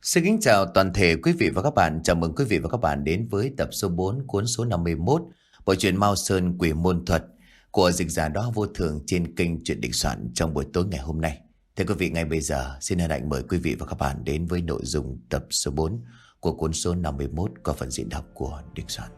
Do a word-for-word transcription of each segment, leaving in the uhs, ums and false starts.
Xin kính chào toàn thể quý vị và các bạn. Chào mừng quý vị và các bạn đến với tập số bốn cuốn số năm mươi mốt bộ truyện Mao Sơn Quỷ Môn Thuật của dịch giả Đó Vô Thường trên kênh Truyện Định Soạn trong buổi tối ngày hôm nay. Thưa quý vị, ngay bây giờ xin hân hạnh mời quý vị và các bạn đến với nội dung tập số bốn của cuốn số năm mươi mốt qua phần diễn đọc của Định Soạn.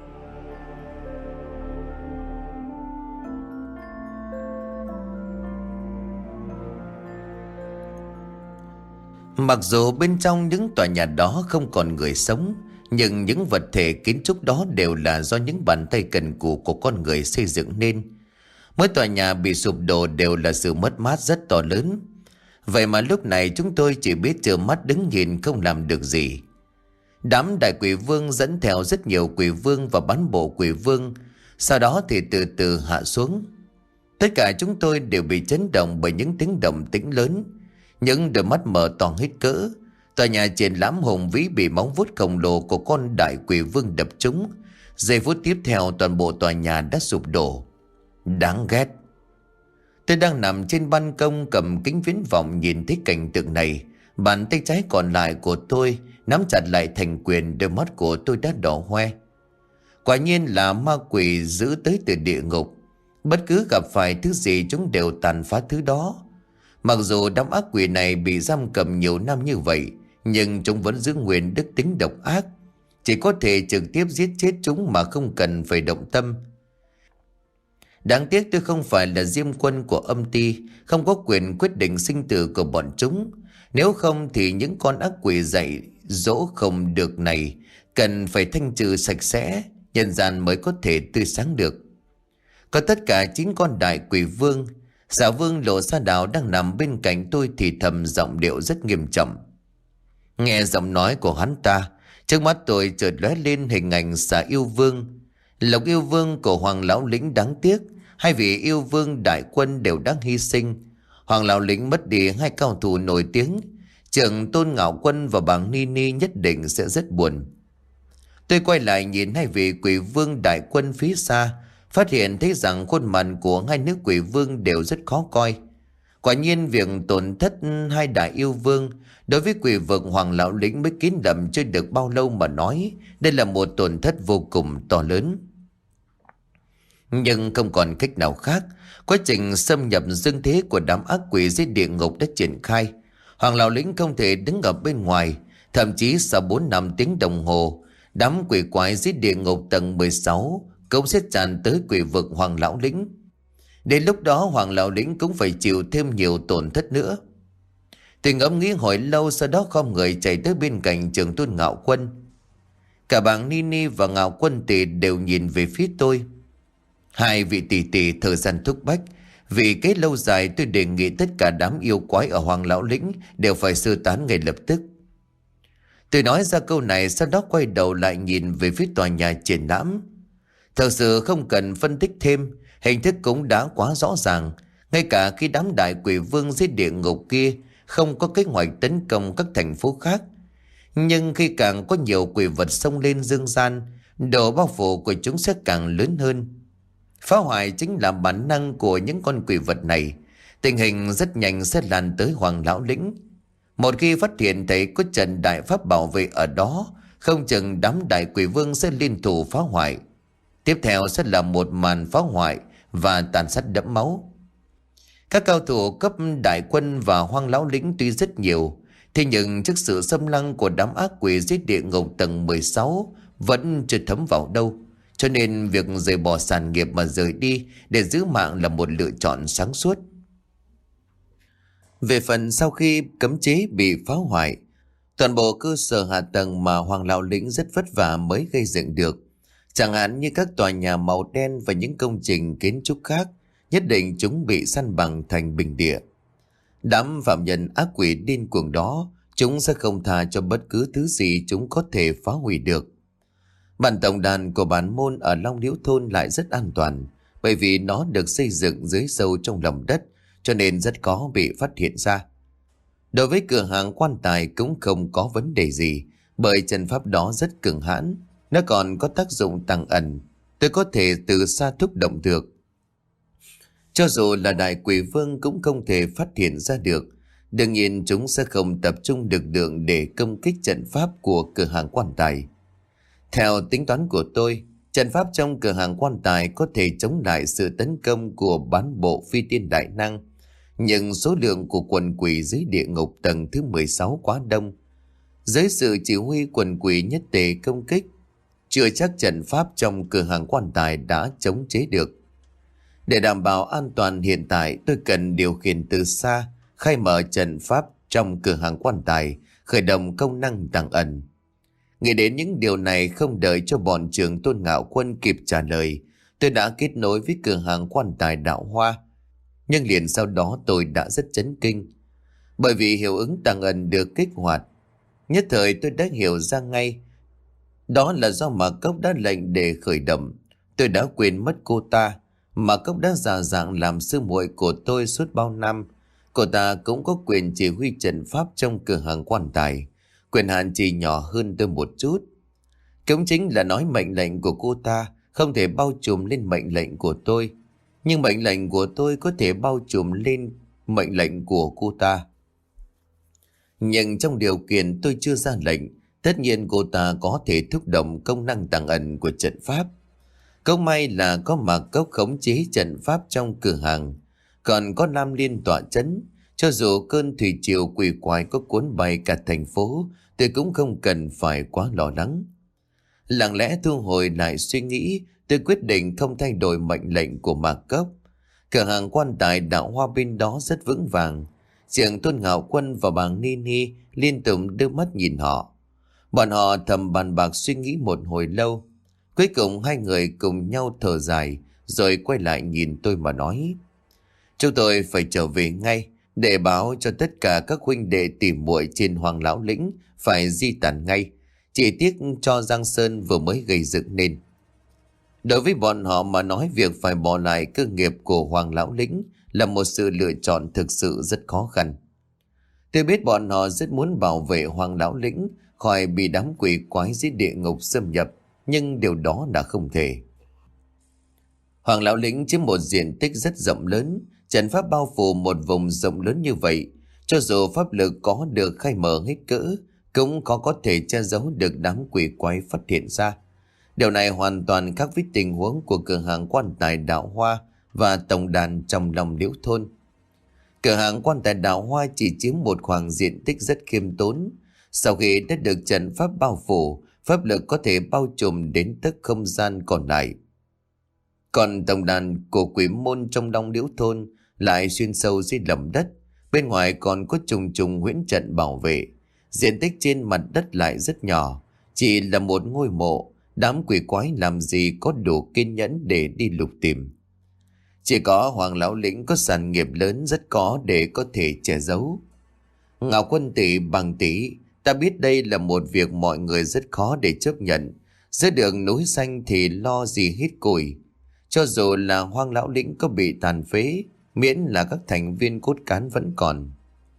Mặc dù bên trong những tòa nhà đó không còn người sống, nhưng những vật thể kiến trúc đó đều là do những bàn tay cần cù của con người xây dựng nên. Mỗi tòa nhà bị sụp đổ đều là sự mất mát rất to lớn. Vậy mà lúc này chúng tôi chỉ biết trơ mắt đứng nhìn không làm được gì. Đám đại quỷ vương dẫn theo rất nhiều quỷ vương và bán bộ quỷ vương, sau đó thì từ từ hạ xuống. Tất cả chúng tôi đều bị chấn động bởi những tiếng động tĩnh lớn. Những đôi mắt mở to hết cỡ. Tòa nhà triển lãm hùng vĩ bị móng vuốt khổng lồ của con đại quỷ vương đập trúng. Giây phút tiếp theo toàn bộ tòa nhà đã sụp đổ. Đáng ghét. Tôi đang nằm trên ban công cầm kính viễn vọng nhìn thấy cảnh tượng này. Bàn tay trái còn lại của tôi nắm chặt lại thành quyền, đôi mắt của tôi đã đỏ hoe. Quả nhiên là ma quỷ giữ tới từ địa ngục. Bất cứ gặp phải thứ gì chúng đều tàn phá thứ đó. Mặc dù đám ác quỷ này bị giam cầm nhiều năm như vậy, nhưng chúng vẫn giữ nguyên đức tính độc ác. Chỉ có thể trực tiếp giết chết chúng mà không cần phải động tâm. Đáng tiếc tôi không phải là diêm quân của âm ty, không có quyền quyết định sinh tử của bọn chúng. Nếu không thì những con ác quỷ dạy dỗ không được này cần phải thanh trừ sạch sẽ, nhân gian mới có thể tươi sáng được. Có tất cả chín con đại quỷ vương. Giả vương Lộ Sa Đào đang nằm bên cạnh tôi thì thầm giọng điệu rất nghiêm trọng. Nghe giọng nói của hắn ta, trước mắt tôi chợt lóe lên hình ảnh Xà Yêu Vương, Lộc Yêu Vương của Hoàng Lão Lĩnh. Đáng tiếc hai vị yêu vương đại quân đều đã hy sinh. Hoàng Lão Lĩnh mất đi hai cao thủ nổi tiếng, trưởng Tôn Ngạo Quân và Bàng Ni Ni nhất định sẽ rất buồn. Tôi quay lại nhìn hai vị quỷ vương đại quân phía xa, phát hiện thấy rằng khuôn mặt của hai nữ quỷ vương đều rất khó coi. Quả nhiên việc tổn thất hai đại yêu vương đối với quỷ vực Hoàng Lão Lĩnh mới kín đậm chưa được bao lâu mà nói, đây là một tổn thất vô cùng to lớn. Nhưng không còn cách nào khác, quá trình xâm nhập dương thế của đám ác quỷ dưới địa ngục đã triển khai. Hoàng Lão Lĩnh không thể đứng ở bên ngoài, thậm chí sau bốn năm tiếng đồng hồ, đám quỷ quái dưới địa ngục tầng mười sáu cũng sẽ tràn tới quỷ vực Hoàng Lão Lĩnh. Đến lúc đó Hoàng Lão Lĩnh cũng phải chịu thêm nhiều tổn thất nữa. Tôi ngẫm nghĩ hồi lâu, sau đó không người chạy tới bên cạnh trưởng Tôn Ngạo Quân. Cả Bàng Ni Ni và Ngạo Quân tỷ đều nhìn về phía tôi. Hai vị tỷ tỷ thời gian thúc bách, vì cái lâu dài tôi đề nghị tất cả đám yêu quái ở Hoàng Lão Lĩnh đều phải sơ tán ngay lập tức. Tôi nói ra câu này, sau đó quay đầu lại nhìn về phía tòa nhà triển lãm. Thật sự không cần phân tích thêm, hình thức cũng đã quá rõ ràng. Ngay cả khi đám đại quỷ vương dưới địa ngục kia không có kế hoạch tấn công các thành phố khác, nhưng khi càng có nhiều quỷ vật xông lên dương gian, độ bao phủ của chúng sẽ càng lớn hơn. Phá hoại chính là bản năng của những con quỷ vật này. Tình hình rất nhanh sẽ lan tới Hoàng Lão Lĩnh. Một khi phát hiện thấy có trận đại pháp bảo vệ ở đó, không chừng đám đại quỷ vương sẽ liên thủ phá hoại. Tiếp theo sẽ là một màn phá hoại và tàn sát đẫm máu. Các cao thủ cấp đại quân và Hoàng Lão Lĩnh tuy rất nhiều, thế nhưng trước sự xâm lăng của đám ác quỷ dưới địa ngục tầng mười sáu vẫn chưa thấm vào đâu. Cho nên việc rời bỏ sản nghiệp mà rời đi để giữ mạng là một lựa chọn sáng suốt. Về phần sau khi cấm chế bị phá hoại, toàn bộ cơ sở hạ tầng mà Hoàng Lão Lĩnh rất vất vả mới gây dựng được, chẳng hạn như các tòa nhà màu đen và những công trình kiến trúc khác, nhất định chúng bị san bằng thành bình địa. Đám phạm nhân ác quỷ điên cuồng đó, chúng sẽ không tha cho bất cứ thứ gì chúng có thể phá hủy được. Bản tổng đàn của bản môn ở Long Liễu Thôn lại rất an toàn, bởi vì nó được xây dựng dưới sâu trong lòng đất, cho nên rất khó bị phát hiện ra. Đối với cửa hàng quan tài cũng không có vấn đề gì, bởi trận pháp đó rất cường hãn. Nó còn có tác dụng tăng ẩn, tôi có thể từ xa thúc động được. Cho dù là đại quỷ vương cũng không thể phát hiện ra được. Đương nhiên chúng sẽ không tập trung lực lượng để công kích trận pháp của cửa hàng quan tài. Theo tính toán của tôi, trận pháp trong cửa hàng quan tài có thể chống lại sự tấn công của bán bộ phi tiên đại năng, nhưng số lượng của quần quỷ dưới địa ngục tầng thứ mười sáu quá đông. Dưới sự chỉ huy quần quỷ nhất tề công kích, chưa chắc trận pháp trong cửa hàng quan tài đã chống chế được. Để đảm bảo an toàn hiện tại, tôi cần điều khiển từ xa, khai mở trận pháp trong cửa hàng quan tài, khởi động công năng tàng ẩn. Nghĩ đến những điều này, không đợi cho bọn trưởng Tôn Ngạo Quân kịp trả lời, tôi đã kết nối với cửa hàng quan tài Đạo Hoa. Nhưng liền sau đó tôi đã rất chấn kinh, bởi vì hiệu ứng tàng ẩn được kích hoạt. Nhất thời tôi đã hiểu ra ngay, đó là do Mạc Cốc đã lệnh để khởi động. Tôi đã quên mất cô ta. Mạc Cốc đã giả dạng làm sư muội của tôi suốt bao năm. Cô ta cũng có quyền chỉ huy trận pháp trong cửa hàng quan tài, quyền hạn chỉ nhỏ hơn tôi một chút. Cũng chính là nói mệnh lệnh của cô ta không thể bao trùm lên mệnh lệnh của tôi, nhưng mệnh lệnh của tôi có thể bao trùm lên mệnh lệnh của cô ta. Nhưng trong điều kiện tôi chưa ra lệnh, tất nhiên cô ta có thể thúc động công năng tàng ẩn của trận pháp. Cũng may là có Mạc Cốc khống chế trận pháp trong cửa hàng, còn có Nam Liên tọa chấn. Cho dù cơn thủy triều quỷ quái có cuốn bay cả thành phố, tôi cũng không cần phải quá lo lắng. Lặng lẽ thu hồi lại suy nghĩ, tôi quyết định không thay đổi mệnh lệnh của Mạc Cốc. Cửa hàng quan tài Đạo Hoa bên đó rất vững vàng. Trưởng Tôn Ngạo Quân và bà Nini liên tục đưa mắt nhìn họ. Bọn họ thầm bàn bạc suy nghĩ một hồi lâu. Cuối cùng hai người cùng nhau thở dài, rồi quay lại nhìn tôi mà nói: chúng tôi phải trở về ngay để báo cho tất cả các huynh đệ tìm muội trên Hoàng Lão Lĩnh phải di tản ngay. Chỉ tiếc cho Giang Sơn vừa mới gây dựng nên. Đối với bọn họ mà nói, việc phải bỏ lại cơ nghiệp của Hoàng Lão Lĩnh là một sự lựa chọn thực sự rất khó khăn. Tôi biết bọn họ rất muốn bảo vệ Hoàng Lão Lĩnh khỏi bị đám quỷ quái dưới địa ngục xâm nhập, nhưng điều đó đã không thể. Hoàng Lão Lĩnh chiếm một diện tích rất rộng lớn, trận pháp bao phủ một vùng rộng lớn như vậy, cho dù pháp lực có được khai mở hết cỡ, cũng có có thể che giấu được đám quỷ quái phát hiện ra. Điều này hoàn toàn khác với tình huống của cửa hàng quan tài Đạo Hoa và tổng đàn trong lòng Liễu thôn. Cửa hàng quan tài Đạo Hoa chỉ chiếm một khoảng diện tích rất khiêm tốn. Sau khi đã được trận pháp bao phủ, pháp lực có thể bao trùm đến tất không gian còn lại. Còn tổng đàn của quỷ môn trong Long Liễu thôn lại xuyên sâu dưới lòng đất, bên ngoài còn có trùng trùng huyễn trận bảo vệ. Diện tích trên mặt đất lại rất nhỏ, chỉ là một ngôi mộ. Đám quỷ quái làm gì có đủ kiên nhẫn để đi lục tìm. Chỉ có Hoàng Lão Lĩnh có sản nghiệp lớn rất có để có thể che giấu. Ngạo Quân tỷ, Bằng tỷ, ta biết đây là một việc mọi người rất khó để chấp nhận. Giữa đường núi xanh thì lo gì hít củi. Cho dù là Hoàng Lão Lĩnh có bị tàn phế, miễn là các thành viên cốt cán vẫn còn,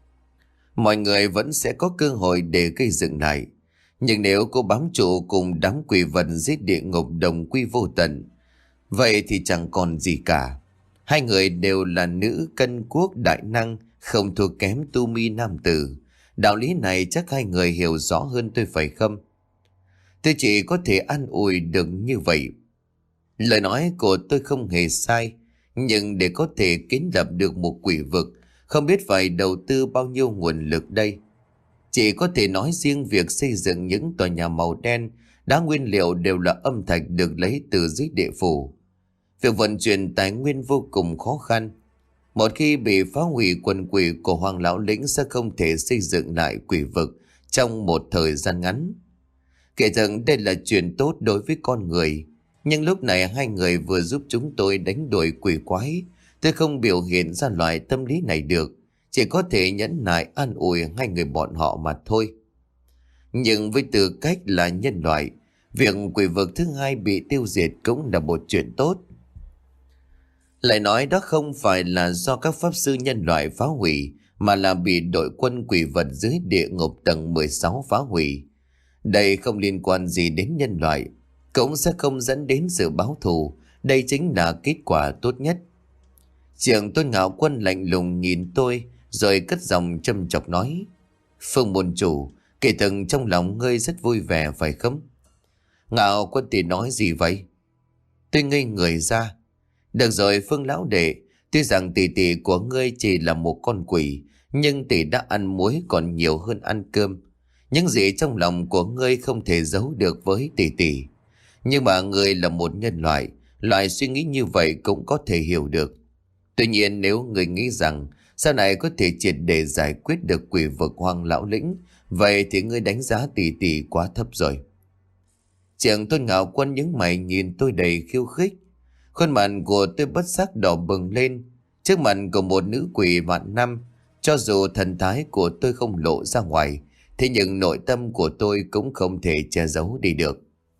mọi người vẫn sẽ có cơ hội để gây dựng lại. Nhưng nếu cô bám trụ cùng đám quỷ vật dưới địa ngục đồng quy vô tận, vậy thì chẳng còn gì cả. Hai người đều là nữ cân quốc đại năng, không thua kém tu mi nam tử. Đạo lý này chắc hai người hiểu rõ hơn tôi phải không? Tôi chỉ có thể an ủi được như vậy. Lời nói của tôi không hề sai, nhưng để có thể kiến lập được một quỷ vực, không biết phải đầu tư bao nhiêu nguồn lực đây. Chỉ có thể nói riêng việc xây dựng những tòa nhà màu đen, đá nguyên liệu đều là âm thạch được lấy từ dưới địa phủ. Việc vận chuyển tài nguyên vô cùng khó khăn. Một khi bị phá hủy, quần quỷ của Hoàng Lão Lĩnh sẽ không thể xây dựng lại quỷ vực trong một thời gian ngắn. Kể rằng đây là chuyện tốt đối với con người, nhưng lúc này hai người vừa giúp chúng tôi đánh đuổi quỷ quái. Tôi không biểu hiện ra loại tâm lý này được, chỉ có thể nhẫn nại an ủi hai người bọn họ mà thôi. Nhưng với tư cách là nhân loại, việc quỷ vực thứ hai bị tiêu diệt cũng là một chuyện tốt. Lại nói đó không phải là do các pháp sư nhân loại phá hủy, mà là bị đội quân quỷ vật dưới địa ngục tầng mười sáu phá hủy. Đây không liên quan gì đến nhân loại, cũng sẽ không dẫn đến sự báo thù. Đây chính là kết quả tốt nhất. Trưởng Tôn Ngạo Quân lạnh lùng nhìn tôi, rồi cất giọng châm chọc nói: Phương môn chủ, kể từng trong lòng ngươi rất vui vẻ phải không? Ngạo Quân Tỷ nói gì vậy? Tôi ngây người ra. Được rồi Phương lão đệ, tuy rằng tỷ tỷ của ngươi chỉ là một con quỷ, nhưng tỷ đã ăn muối còn nhiều hơn ăn cơm. Những gì trong lòng của ngươi không thể giấu được với tỷ tỷ. Nhưng mà ngươi là một nhân loại, loại suy nghĩ như vậy cũng có thể hiểu được. Tuy nhiên nếu ngươi nghĩ rằng sau này có thể triệt để giải quyết được quỷ vực Hoàng lão lĩnh, vậy thì ngươi đánh giá tỷ tỷ quá thấp rồi. Trưởng Tôn Ngạo Quân nhướng mày nhìn tôi đầy khiêu khích. Khuôn mặt của tôi bất giác đỏ bừng lên. Trước mặt của một nữ quỷ vạn năm, cho dù thần thái của tôi không lộ ra ngoài, thế nhưng nội tâm của tôi cũng không thể che giấu đi được.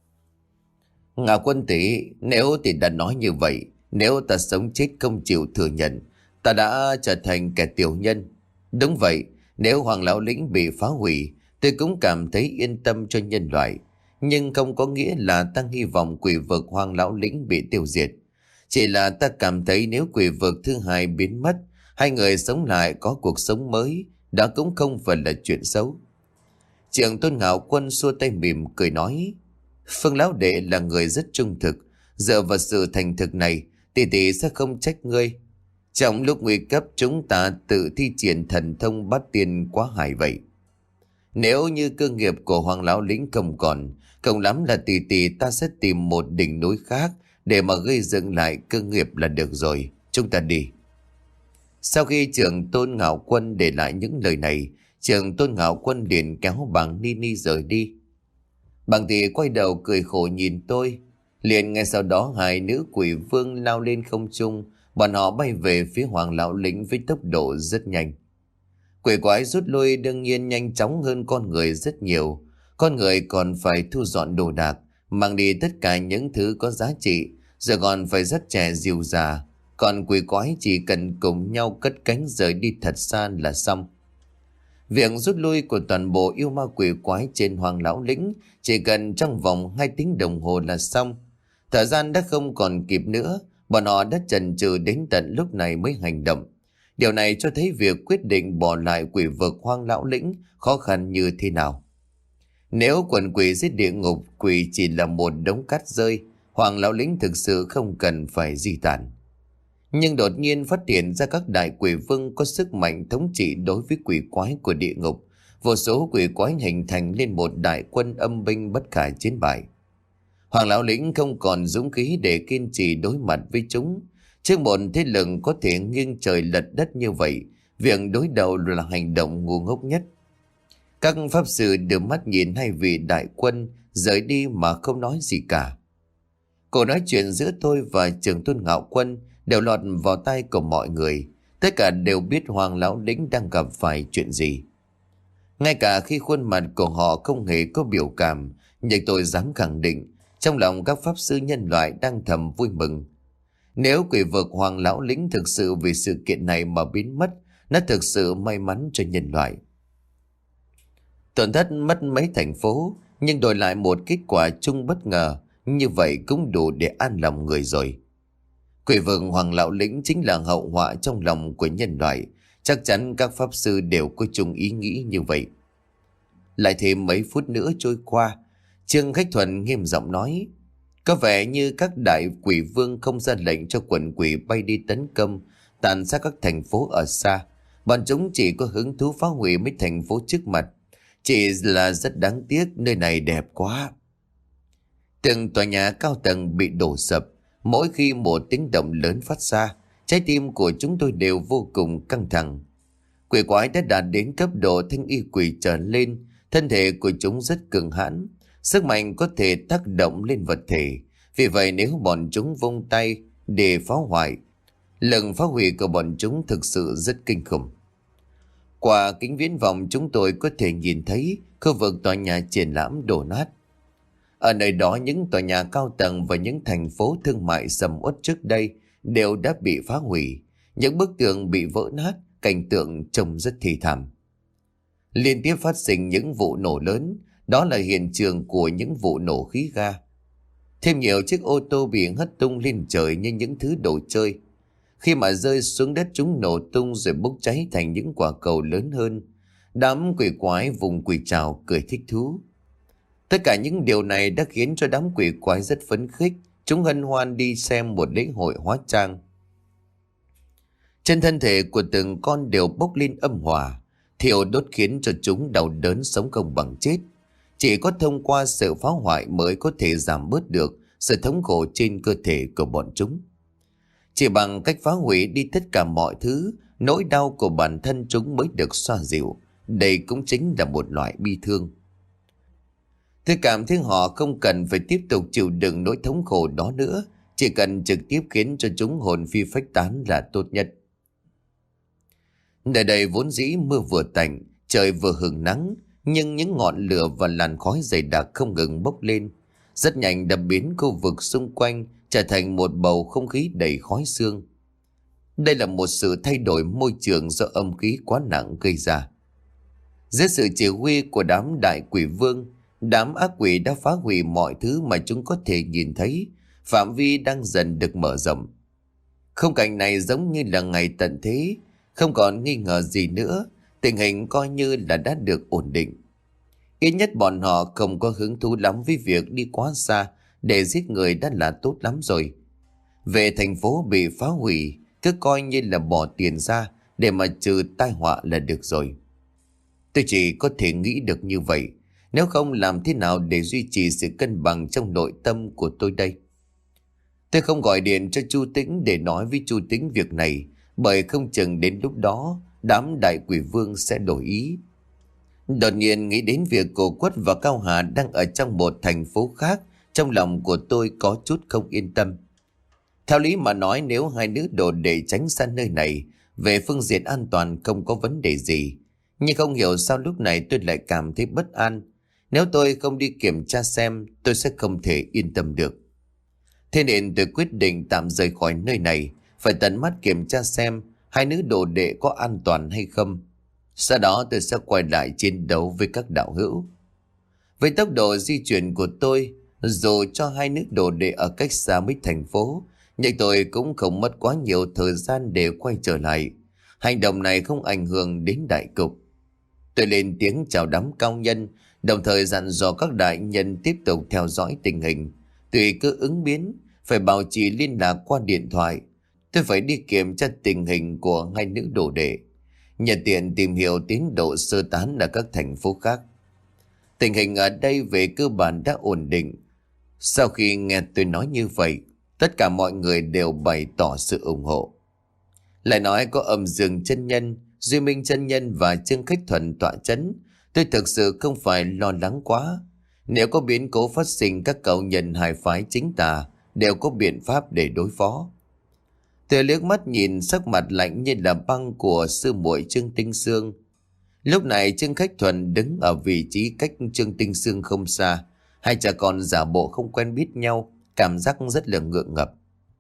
Ngạo Quân tỷ, nếu tỷ đã nói như vậy, nếu ta sống chết không chịu thừa nhận, ta đã trở thành kẻ tiểu nhân. Đúng vậy, nếu Hoàng lão lĩnh bị phá hủy, tôi cũng cảm thấy yên tâm cho nhân loại. Nhưng không có nghĩa là ta hy vọng quỷ vực Hoàng lão lĩnh bị tiêu diệt. Chỉ là ta cảm thấy nếu quỷ vực thứ hai biến mất, hai người sống lại có cuộc sống mới, đó cũng không phải là chuyện xấu. Trưởng Tôn Ngạo Quân xua tay mỉm cười nói: Phương lão đệ là người rất trung thực, dựa vào sự thành thực này, tỷ tỷ sẽ không trách ngươi. Trong lúc nguy cấp chúng ta tự thi triển thần thông bắt tiên quá hại vậy. Nếu như cơ nghiệp của Hoàng lão lĩnh không còn, không lắm là tỷ tỷ ta sẽ tìm một đỉnh núi khác để mà gây dựng lại cơ nghiệp là được rồi. Chúng ta đi. Sau khi trưởng Tôn Ngạo Quân để lại những lời này, trưởng Tôn Ngạo Quân liền kéo Bàng Ni Ni rời đi. Bàng Thị quay đầu cười khổ nhìn tôi. Liền ngay sau đó hai nữ quỷ vương lao lên không trung, bọn họ bay về phía Hoàng lão lĩnh với tốc độ rất nhanh. Quỷ quái rút lui đương nhiên nhanh chóng hơn con người rất nhiều. Con người còn phải thu dọn đồ đạc, mang đi tất cả những thứ có giá trị, rồi còn phải dắt trẻ dìu già. Còn quỷ quái chỉ cần cùng nhau cất cánh rời đi thật xa là xong. Việc rút lui của toàn bộ yêu ma quỷ quái trên Hoàng lão lĩnh chỉ cần trong vòng hai tiếng đồng hồ là xong. Thời gian đã không còn kịp nữa, bọn họ đã chần chừ đến tận lúc này mới hành động. Điều này cho thấy việc quyết định bỏ lại quỷ vực Hoàng lão lĩnh khó khăn như thế nào. Nếu quần quỷ dưới địa ngục quỷ chỉ là một đống cát rơi, Hoàng lão lĩnh thực sự không cần phải di tản. Nhưng đột nhiên phát hiện ra các đại quỷ vương có sức mạnh thống trị đối với quỷ quái của địa ngục. Vô số quỷ quái hình thành lên một đại quân âm binh bất khả chiến bại. Hoàng lão lĩnh không còn dũng khí để kiên trì đối mặt với chúng. Trước một thế lực có thể nghiêng trời lật đất như vậy, việc đối đầu là hành động ngu ngốc nhất. Các pháp sư đưa mắt nhìn hai vị đại quân rời đi mà không nói gì cả. Cuộc nói chuyện giữa tôi và trưởng Tôn Ngạo Quân đều lọt vào tai của mọi người. Tất cả đều biết Hoàng lão lĩnh đang gặp phải chuyện gì. Ngay cả khi khuôn mặt của họ không hề có biểu cảm, nhưng tôi dám khẳng định trong lòng các pháp sư nhân loại đang thầm vui mừng. Nếu quỷ vực Hoàng lão lĩnh thực sự vì sự kiện này mà biến mất, nó thực sự may mắn cho nhân loại. Tổn thất mất mấy thành phố, nhưng đổi lại một kết quả chung bất ngờ, như vậy cũng đủ để an lòng người rồi. Quỷ vực Hoàng lão lĩnh chính là hậu họa trong lòng của nhân loại. Chắc chắn các pháp sư đều có chung ý nghĩ như vậy. Lại thêm mấy phút nữa trôi qua, Trương Khách Thuần nghiêm giọng nói: Có vẻ như các đại quỷ vương không ra lệnh cho quần quỷ bay đi tấn công, tàn sát các thành phố ở xa. Bọn chúng chỉ có hứng thú phá hủy mấy thành phố trước mặt. Chỉ là rất đáng tiếc, nơi này đẹp quá. Từng tòa nhà cao tầng bị đổ sập. Mỗi khi một tiếng động lớn phát ra, trái tim của chúng tôi đều vô cùng căng thẳng. Quỷ quái đã đạt đến cấp độ thanh y quỷ trở lên. Thân thể của chúng rất cường hãn, sức mạnh có thể tác động lên vật thể. Vì vậy nếu bọn chúng vung tay để phá hoại, lực phá hủy của bọn chúng thực sự rất kinh khủng. Qua kính viễn vọng chúng tôi có thể nhìn thấy khu vực tòa nhà triển lãm đổ nát. Ở nơi đó những tòa nhà cao tầng và những thành phố thương mại sầm uất trước đây đều đã bị phá hủy. Những bức tường bị vỡ nát, cảnh tượng trông rất thê thảm. Liên tiếp phát sinh những vụ nổ lớn, đó là hiện trường của những vụ nổ khí ga. Thêm nhiều chiếc ô tô bị hất tung lên trời như những thứ đồ chơi. Khi mà rơi xuống đất chúng nổ tung rồi bốc cháy thành những quả cầu lớn hơn. Đám quỷ quái vùng quỷ trào cười thích thú. Tất cả những điều này đã khiến cho đám quỷ quái rất phấn khích. Chúng hân hoan đi xem một lễ hội hóa trang. Trên thân thể của từng con đều bốc lên âm hỏa, thiêu đốt khiến cho chúng đau đớn sống không bằng chết. Chỉ có thông qua sự phá hoại mới có thể giảm bớt được sự thống khổ trên cơ thể của bọn chúng. Chỉ bằng cách phá hủy đi tất cả mọi thứ, nỗi đau của bản thân chúng mới được xoa dịu. Đây cũng chính là một loại bi thương. Tôi cảm thấy họ không cần phải tiếp tục chịu đựng nỗi thống khổ đó nữa, chỉ cần trực tiếp khiến cho chúng hồn phi phách tán là tốt nhất. Nơi đây vốn dĩ mưa vừa tạnh, trời vừa hừng nắng, nhưng những ngọn lửa và làn khói dày đặc không ngừng bốc lên, rất nhanh đã biến khu vực xung quanh trở thành một bầu không khí đầy khói sương. Đây là một sự thay đổi môi trường do âm khí quá nặng gây ra. Dưới sự chỉ huy của đám đại quỷ vương, đám ác quỷ đã phá hủy mọi thứ mà chúng có thể nhìn thấy, phạm vi đang dần được mở rộng. Khung cảnh này giống như là ngày tận thế, không còn nghi ngờ gì nữa, tình hình coi như là đã được ổn định. Ít nhất bọn họ không có hứng thú lắm với việc đi quá xa để giết người đã là tốt lắm rồi. Về thành phố bị phá hủy, cứ coi như là bỏ tiền ra để mà trừ tai họa là được rồi. Tôi chỉ có thể nghĩ được như vậy, nếu không làm thế nào để duy trì sự cân bằng trong nội tâm của tôi đây. Tôi không gọi điện cho Chu Tĩnh để nói với Chu Tĩnh việc này, bởi không chừng đến lúc đó đám đại quỷ vương sẽ đổi ý. Đột nhiên nghĩ đến việc cô Quất và Cao Hà đang ở trong một thành phố khác, trong lòng của tôi có chút không yên tâm. Theo lý mà nói, nếu hai nữ đồ để tránh xa nơi này, về phương diện an toàn không có vấn đề gì. Nhưng không hiểu sao lúc này tôi lại cảm thấy bất an. Nếu tôi không đi kiểm tra xem, tôi sẽ không thể yên tâm được. Thế nên tôi quyết định tạm rời khỏi nơi này, phải tận mắt kiểm tra xem hai nữ đồ đệ có an toàn hay không. Sau đó tôi sẽ quay lại chiến đấu với các đạo hữu. Với tốc độ di chuyển của tôi, dù cho hai nữ đồ đệ ở cách xa mấy thành phố, nhưng tôi cũng không mất quá nhiều thời gian để quay trở lại. Hành động này không ảnh hưởng đến đại cục. Tôi lên tiếng chào đám cao nhân, đồng thời dặn dò các đại nhân tiếp tục theo dõi tình hình. Tùy cứ ứng biến, phải bảo trì liên lạc qua điện thoại. Tôi phải đi kiểm tra tình hình của hai nữ đồ đệ, nhận tiện tìm hiểu tiến độ sơ tán ở các thành phố khác. Tình hình ở đây về cơ bản đã ổn định. Sau khi nghe tôi nói như vậy, tất cả mọi người đều bày tỏ sự ủng hộ. Lại nói có Âm Dương chân nhân, Duy Minh chân nhân và Trương Khách Thuần tọa chấn, tôi thực sự không phải lo lắng quá. Nếu có biến cố phát sinh, các cậu nhân hai phái chính tà đều có biện pháp để đối phó. Tôi liếc mắt nhìn sắc mặt lạnh như là băng của sư muội Trương Tinh Sương. Lúc này Trương Khách Thuần đứng ở vị trí cách Trương Tinh Sương không xa. Hai cha con giả bộ không quen biết nhau, cảm giác rất là ngượng ngập.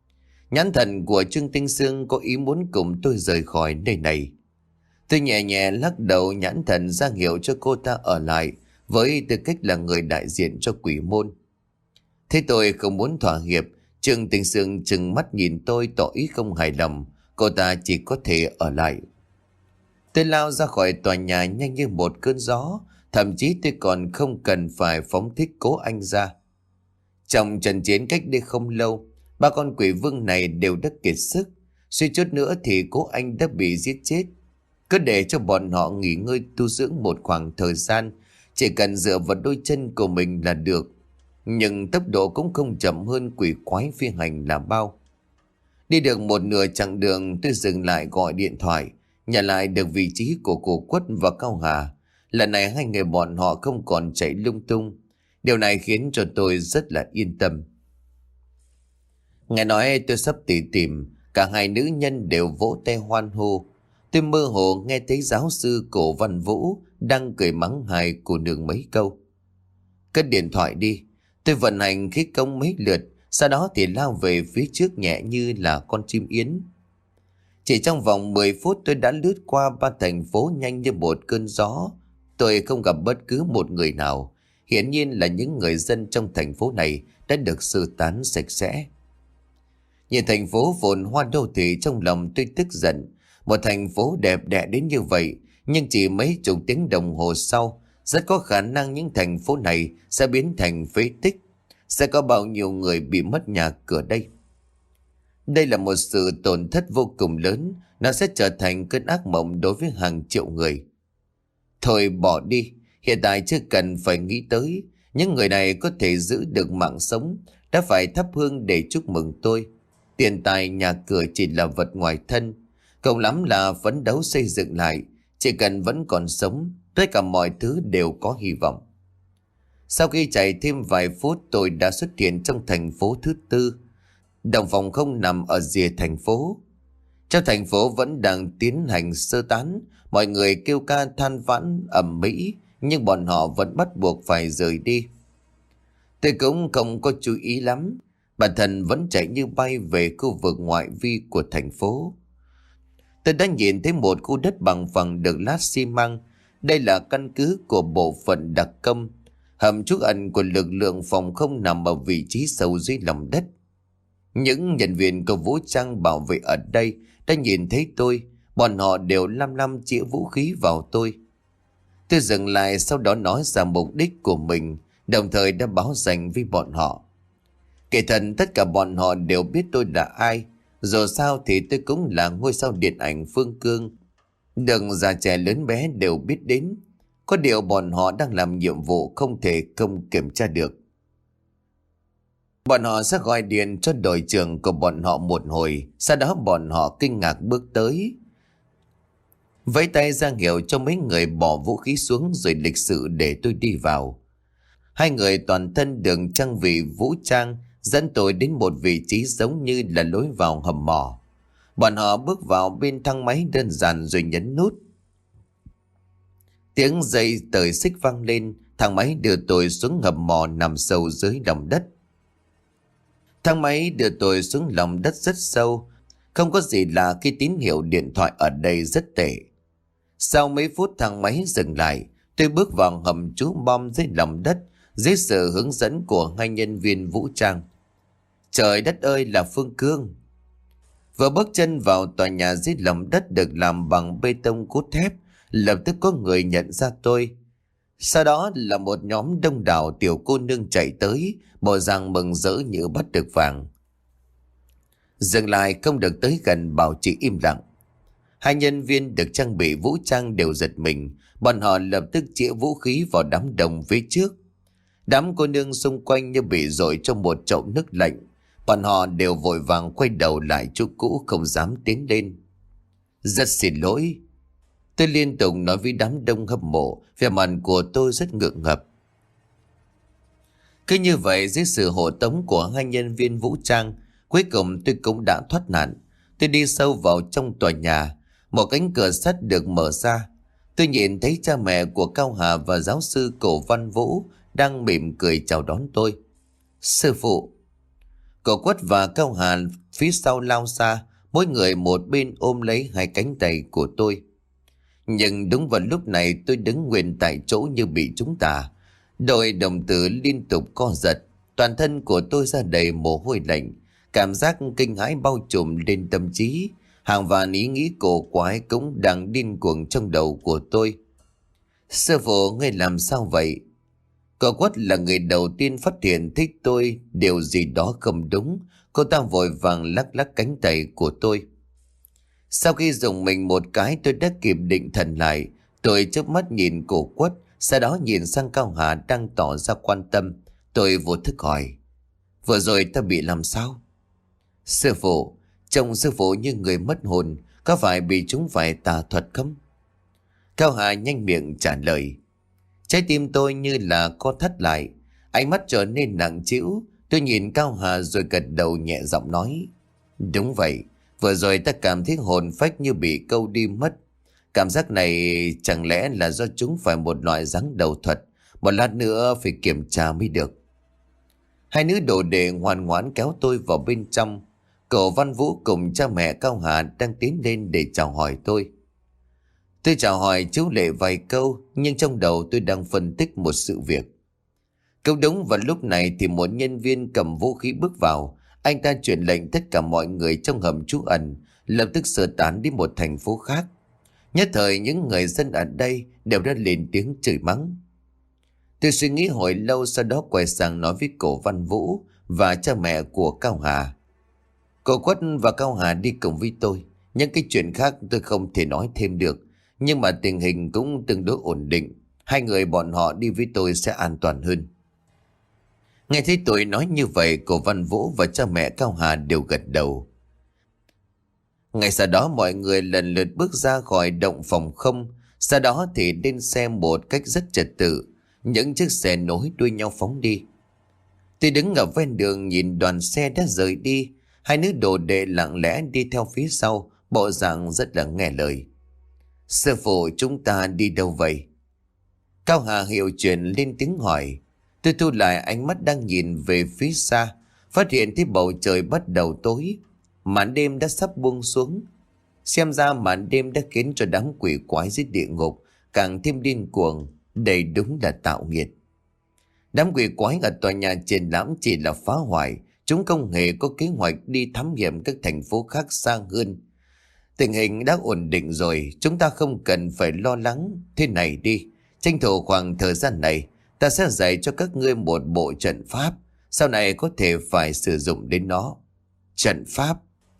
Nhãn thần của Trương Tinh Sương có ý muốn cùng tôi rời khỏi nơi này. Tôi nhẹ nhẹ lắc đầu, nhãn thần ra hiệu cho cô ta ở lại với tư cách là người đại diện cho quỷ môn. Thế tôi không muốn thỏa hiệp, Trương Tinh Sương trừng mắt nhìn tôi tỏ ý không hài lòng, cô ta chỉ có thể ở lại. Tôi lao ra khỏi tòa nhà nhanh như một cơn gió, thậm chí tôi còn không cần phải phóng thích Cố Anh ra. Trong trận chiến cách đây không lâu, ba con quỷ vương này đều đã kiệt sức, suy chút nữa thì Cố Anh đã bị giết chết. Cứ để cho bọn họ nghỉ ngơi tu dưỡng một khoảng thời gian, chỉ cần dựa vào đôi chân của mình là được. Nhưng tốc độ cũng không chậm hơn quỷ quái phi hành là bao. Đi được một nửa chặng đường, tôi dừng lại gọi điện thoại, nhận lại được vị trí của cô Quất và Cao Hà. Lần này hai người bọn họ không còn chạy lung tung. Điều này khiến cho tôi rất là yên tâm. Nghe nói tôi sắp tỉ tìm, cả hai nữ nhân đều vỗ tay hoan hô. Tôi mơ hồ nghe thấy giáo sư Cổ Văn Vũ đang cười mắng hai cô nương mấy câu. Cất điện thoại đi. Tôi vận hành khí công mấy lượt, sau đó thì lao về phía trước nhẹ như là con chim yến. Chỉ trong vòng mười phút tôi đã lướt qua ba thành phố nhanh như một cơn gió. Tôi không gặp bất cứ một người nào. Hiển nhiên là những người dân trong thành phố này đã được sơ tán sạch sẽ. Nhìn thành phố phồn hoa đô thị, trong lòng tôi tức giận. Một thành phố đẹp đẽ đến như vậy, nhưng chỉ mấy chục tiếng đồng hồ sau, rất có khả năng những thành phố này sẽ biến thành phế tích. Sẽ có bao nhiêu người bị mất nhà cửa đây? Đây là một sự tổn thất vô cùng lớn. Nó sẽ trở thành cơn ác mộng đối với hàng triệu người. Thôi bỏ đi. Hiện tại chưa cần phải nghĩ tới. Những người này có thể giữ được mạng sống, đã phải thắp hương để chúc mừng tôi. Tiền tài nhà cửa chỉ là vật ngoài thân, cộng lắm là phấn đấu xây dựng lại. Chỉ cần vẫn còn sống, tất cả mọi thứ đều có hy vọng. Sau khi chạy thêm vài phút, tôi đã xuất hiện trong thành phố thứ tư. Đồng phòng không nằm ở rìa thành phố. Trong thành phố vẫn đang tiến hành sơ tán. Mọi người kêu ca than vãn ầm mỹ, nhưng bọn họ vẫn bắt buộc phải rời đi. Tôi cũng không có chú ý lắm. Bản thân vẫn chạy như bay về khu vực ngoại vi của thành phố. Tôi đã nhìn thấy một khu đất bằng phẳng được lát xi măng. Đây là căn cứ của bộ phận đặc công. Hầm trú ẩn của lực lượng phòng không nằm ở vị trí sâu dưới lòng đất. Những nhân viên có vũ trang bảo vệ ở đây đã nhìn thấy tôi. Bọn họ đều lăm lăm chĩa vũ khí vào tôi. Tôi dừng lại, sau đó nói ra mục đích của mình, đồng thời đã báo danh với bọn họ. Kể thật, tất cả bọn họ đều biết tôi là ai. Dù sao thì tôi cũng là ngôi sao điện ảnh Phương Cương, đừng già trẻ lớn bé đều biết đến. Có điều bọn họ đang làm nhiệm vụ không thể không kiểm tra được. Bọn họ sẽ gọi điện cho đội trưởng của bọn họ một hồi. Sau đó bọn họ kinh ngạc bước tới, vẫy tay ra hiệu cho mấy người bỏ vũ khí xuống, rồi lịch sự để tôi đi vào. Hai người toàn thân được trang bị vũ trang dẫn tôi đến một vị trí giống như là lối vào hầm mỏ. Bọn họ bước vào bên thang máy đơn giản rồi nhấn nút. Tiếng dây tời xích vang lên, thang máy đưa tôi xuống hầm mỏ nằm sâu dưới lòng đất. Thang máy đưa tôi xuống lòng đất rất sâu. Không có gì lạ khi tín hiệu điện thoại ở đây rất tệ. Sau mấy phút thang máy dừng lại, tôi bước vào hầm trú bom dưới lòng đất, dưới sự hướng dẫn của hai nhân viên vũ trang. Trời đất ơi, là Phương Cương! Vừa bước chân vào tòa nhà dưới lòng đất được làm bằng bê tông cốt thép, lập tức có người nhận ra tôi. Sau đó là một nhóm đông đảo tiểu cô nương chạy tới, bộ dạng mừng rỡ như bắt được vàng. Dừng lại, không được tới gần, bảo chị im lặng. Hai nhân viên được trang bị vũ trang đều giật mình. Bọn họ lập tức chĩa vũ khí vào đám đông phía trước. Đám cô nương xung quanh như bị dội trong một chậu nước lạnh. Bọn họ đều vội vàng quay đầu lại chỗ cũ, không dám tiến lên. Rất xin lỗi. Tôi liên tục nói với đám đông hâm mộ. Vẻ mặt của tôi rất ngượng ngập. Cứ như vậy, dưới sự hộ tống của hai nhân viên vũ trang, cuối cùng tôi cũng đã thoát nạn. Tôi đi sâu vào trong tòa nhà. Một cánh cửa sắt được mở ra. Tôi nhìn thấy cha mẹ của Cao Hà và giáo sư Cổ Văn Vũ đang mỉm cười chào đón tôi. Sư phụ! Cổ Quất và Cao Hà phía sau lao ra, mỗi người một bên ôm lấy hai cánh tay của tôi. Nhưng đúng vào lúc này, tôi đứng nguyên tại chỗ như bị trúng tà. Đôi đồng tử liên tục co giật, toàn thân của tôi ra đầy mồ hôi lạnh. Cảm giác kinh hãi bao trùm lên tâm trí. Hàng vạn ý nghĩ cổ quái cũng đang điên cuồng trong đầu của tôi. Sư phụ, ngươi làm sao vậy? Cậu Quất là người đầu tiên phát hiện thấy tôi điều gì đó không đúng. Cô ta vội vàng lắc lắc cánh tay của tôi. Sau khi dùng mình một cái, tôi đã kịp định thần lại. Tôi chớp mắt nhìn cổ Quất, sau đó nhìn sang Cao Hà đang tỏ ra quan tâm. Tôi vô thức hỏi, vừa rồi ta bị làm sao? Sư phụ, trông sư phụ như người mất hồn, có phải bị chúng phải tà thuật không? Cao Hà nhanh miệng trả lời. Trái tim tôi như là co thắt lại, ánh mắt trở nên nặng trĩu. Tôi nhìn Cao Hà rồi gật đầu nhẹ giọng nói, đúng vậy, vừa rồi ta cảm thấy hồn phách như bị câu đi mất. Cảm giác này chẳng lẽ là do chúng phải một loại giáng đầu thuật. Một lát nữa phải kiểm tra mới được. Hai nữ đồ đệ ngoan ngoãn kéo tôi vào bên trong. Cậu Văn Vũ cùng cha mẹ Cao Hà đang tiến lên để chào hỏi tôi. Tôi chào hỏi chú Lệ vài câu, nhưng trong đầu tôi đang phân tích một sự việc. Câu đúng vào lúc này thì một nhân viên cầm vũ khí bước vào. Anh ta truyền lệnh tất cả mọi người trong hầm trú ẩn lập tức sơ tán đi một thành phố khác. Nhất thời những người dân ở đây đều đã lên tiếng chửi mắng. Tôi suy nghĩ hồi lâu, sau đó quay sang nói với cổ Văn Vũ và cha mẹ của Cao Hà. Cô Quất và Cao Hà đi cùng với tôi. Những cái chuyện khác tôi không thể nói thêm được, nhưng mà tình hình cũng tương đối ổn định. Hai người bọn họ đi với tôi sẽ an toàn hơn. Nghe thấy tôi nói như vậy, cổ Văn Vũ và cha mẹ Cao Hà đều gật đầu. Ngay sau đó mọi người lần lượt bước ra khỏi động phòng không. Sau đó thì lên xe một cách rất trật tự. Những chiếc xe nối đuôi nhau phóng đi. Tôi đứng ở ven đường nhìn đoàn xe đã rời đi. Hai nữ đồ đệ lặng lẽ đi theo phía sau, bộ dạng rất là nghe lời. Sư phụ, chúng ta đi đâu vậy? Cao Hà hiểu chuyện lên tiếng hỏi. Tôi thu lại ánh mắt đang nhìn về phía xa, phát hiện thấy bầu trời bắt đầu tối. Màn đêm đã sắp buông xuống. Xem ra màn đêm đã khiến cho đám quỷ quái dưới địa ngục càng thêm điên cuồng. Đây đúng là tạo nghiệt. Đám quỷ quái ở tòa nhà triển lãm chỉ là phá hoại. Chúng không hề có kế hoạch đi thám hiểm các thành phố khác xa hơn. Tình hình đã ổn định rồi, chúng ta không cần phải lo lắng. Thế này đi, tranh thủ khoảng thời gian này, ta sẽ dạy cho các ngươi một bộ trận pháp, sau này có thể phải sử dụng đến nó. Trận pháp?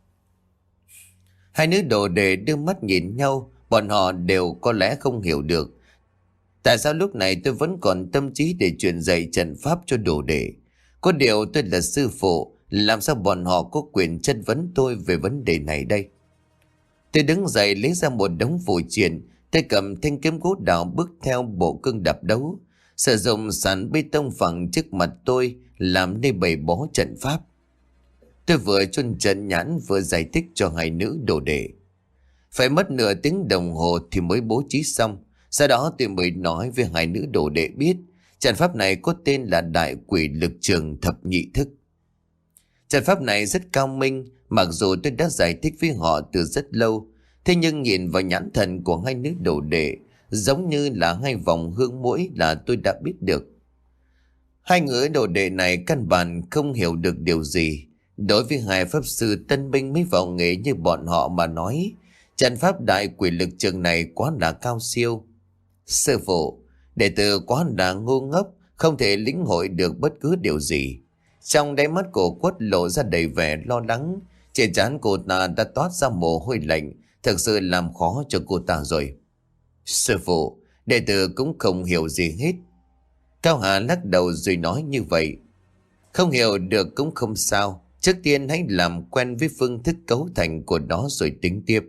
Hai nữ đồ đệ đưa mắt nhìn nhau, bọn họ đều có lẽ không hiểu được. Tại sao lúc này tôi vẫn còn tâm trí để truyền dạy trận pháp cho đồ đệ? Có điều tôi là sư phụ, làm sao bọn họ có quyền chất vấn tôi về vấn đề này đây? Tôi đứng dậy lấy ra một đống phù triện, tay cầm thanh kiếm gỗ đào bước theo bộ cương đập đấu, sử dụng sẵn bê tông phẳng trước mặt tôi làm nơi bày bó trận pháp. Tôi vừa chôn trận nhãn vừa giải thích cho hai nữ đồ đệ. Phải mất nửa tiếng đồng hồ thì mới bố trí xong. Sau đó tôi mới nói với hai nữ đồ đệ biết trận pháp này có tên là Đại Quỷ Lực Trường Thập Nhị Thức. Trận pháp này rất cao minh, mặc dù tôi đã giải thích với họ từ rất lâu, thế nhưng nhìn vào nhãn thần của hai nữ đồ đệ giống như là hai vòng hương mũi là tôi đã biết được. Hai người đồ đệ này căn bản không hiểu được điều gì. Đối với hai pháp sư tân binh mới vào nghề như bọn họ mà nói, trận pháp Đại Quỷ Lực Trường này quá là cao siêu. Sư phụ, đệ tử quá là ngu ngốc, không thể lĩnh hội được bất cứ điều gì. Trong đáy mắt của Quất lộ ra đầy vẻ lo lắng, trên trán cô ta đã toát ra mồ hôi lạnh, thực sự làm khó cho cô ta rồi. Sư phụ, đệ tử cũng không hiểu gì hết. Cao Hà lắc đầu rồi nói như vậy. Không hiểu được cũng không sao, trước tiên hãy làm quen với phương thức cấu thành của nó rồi tính tiếp.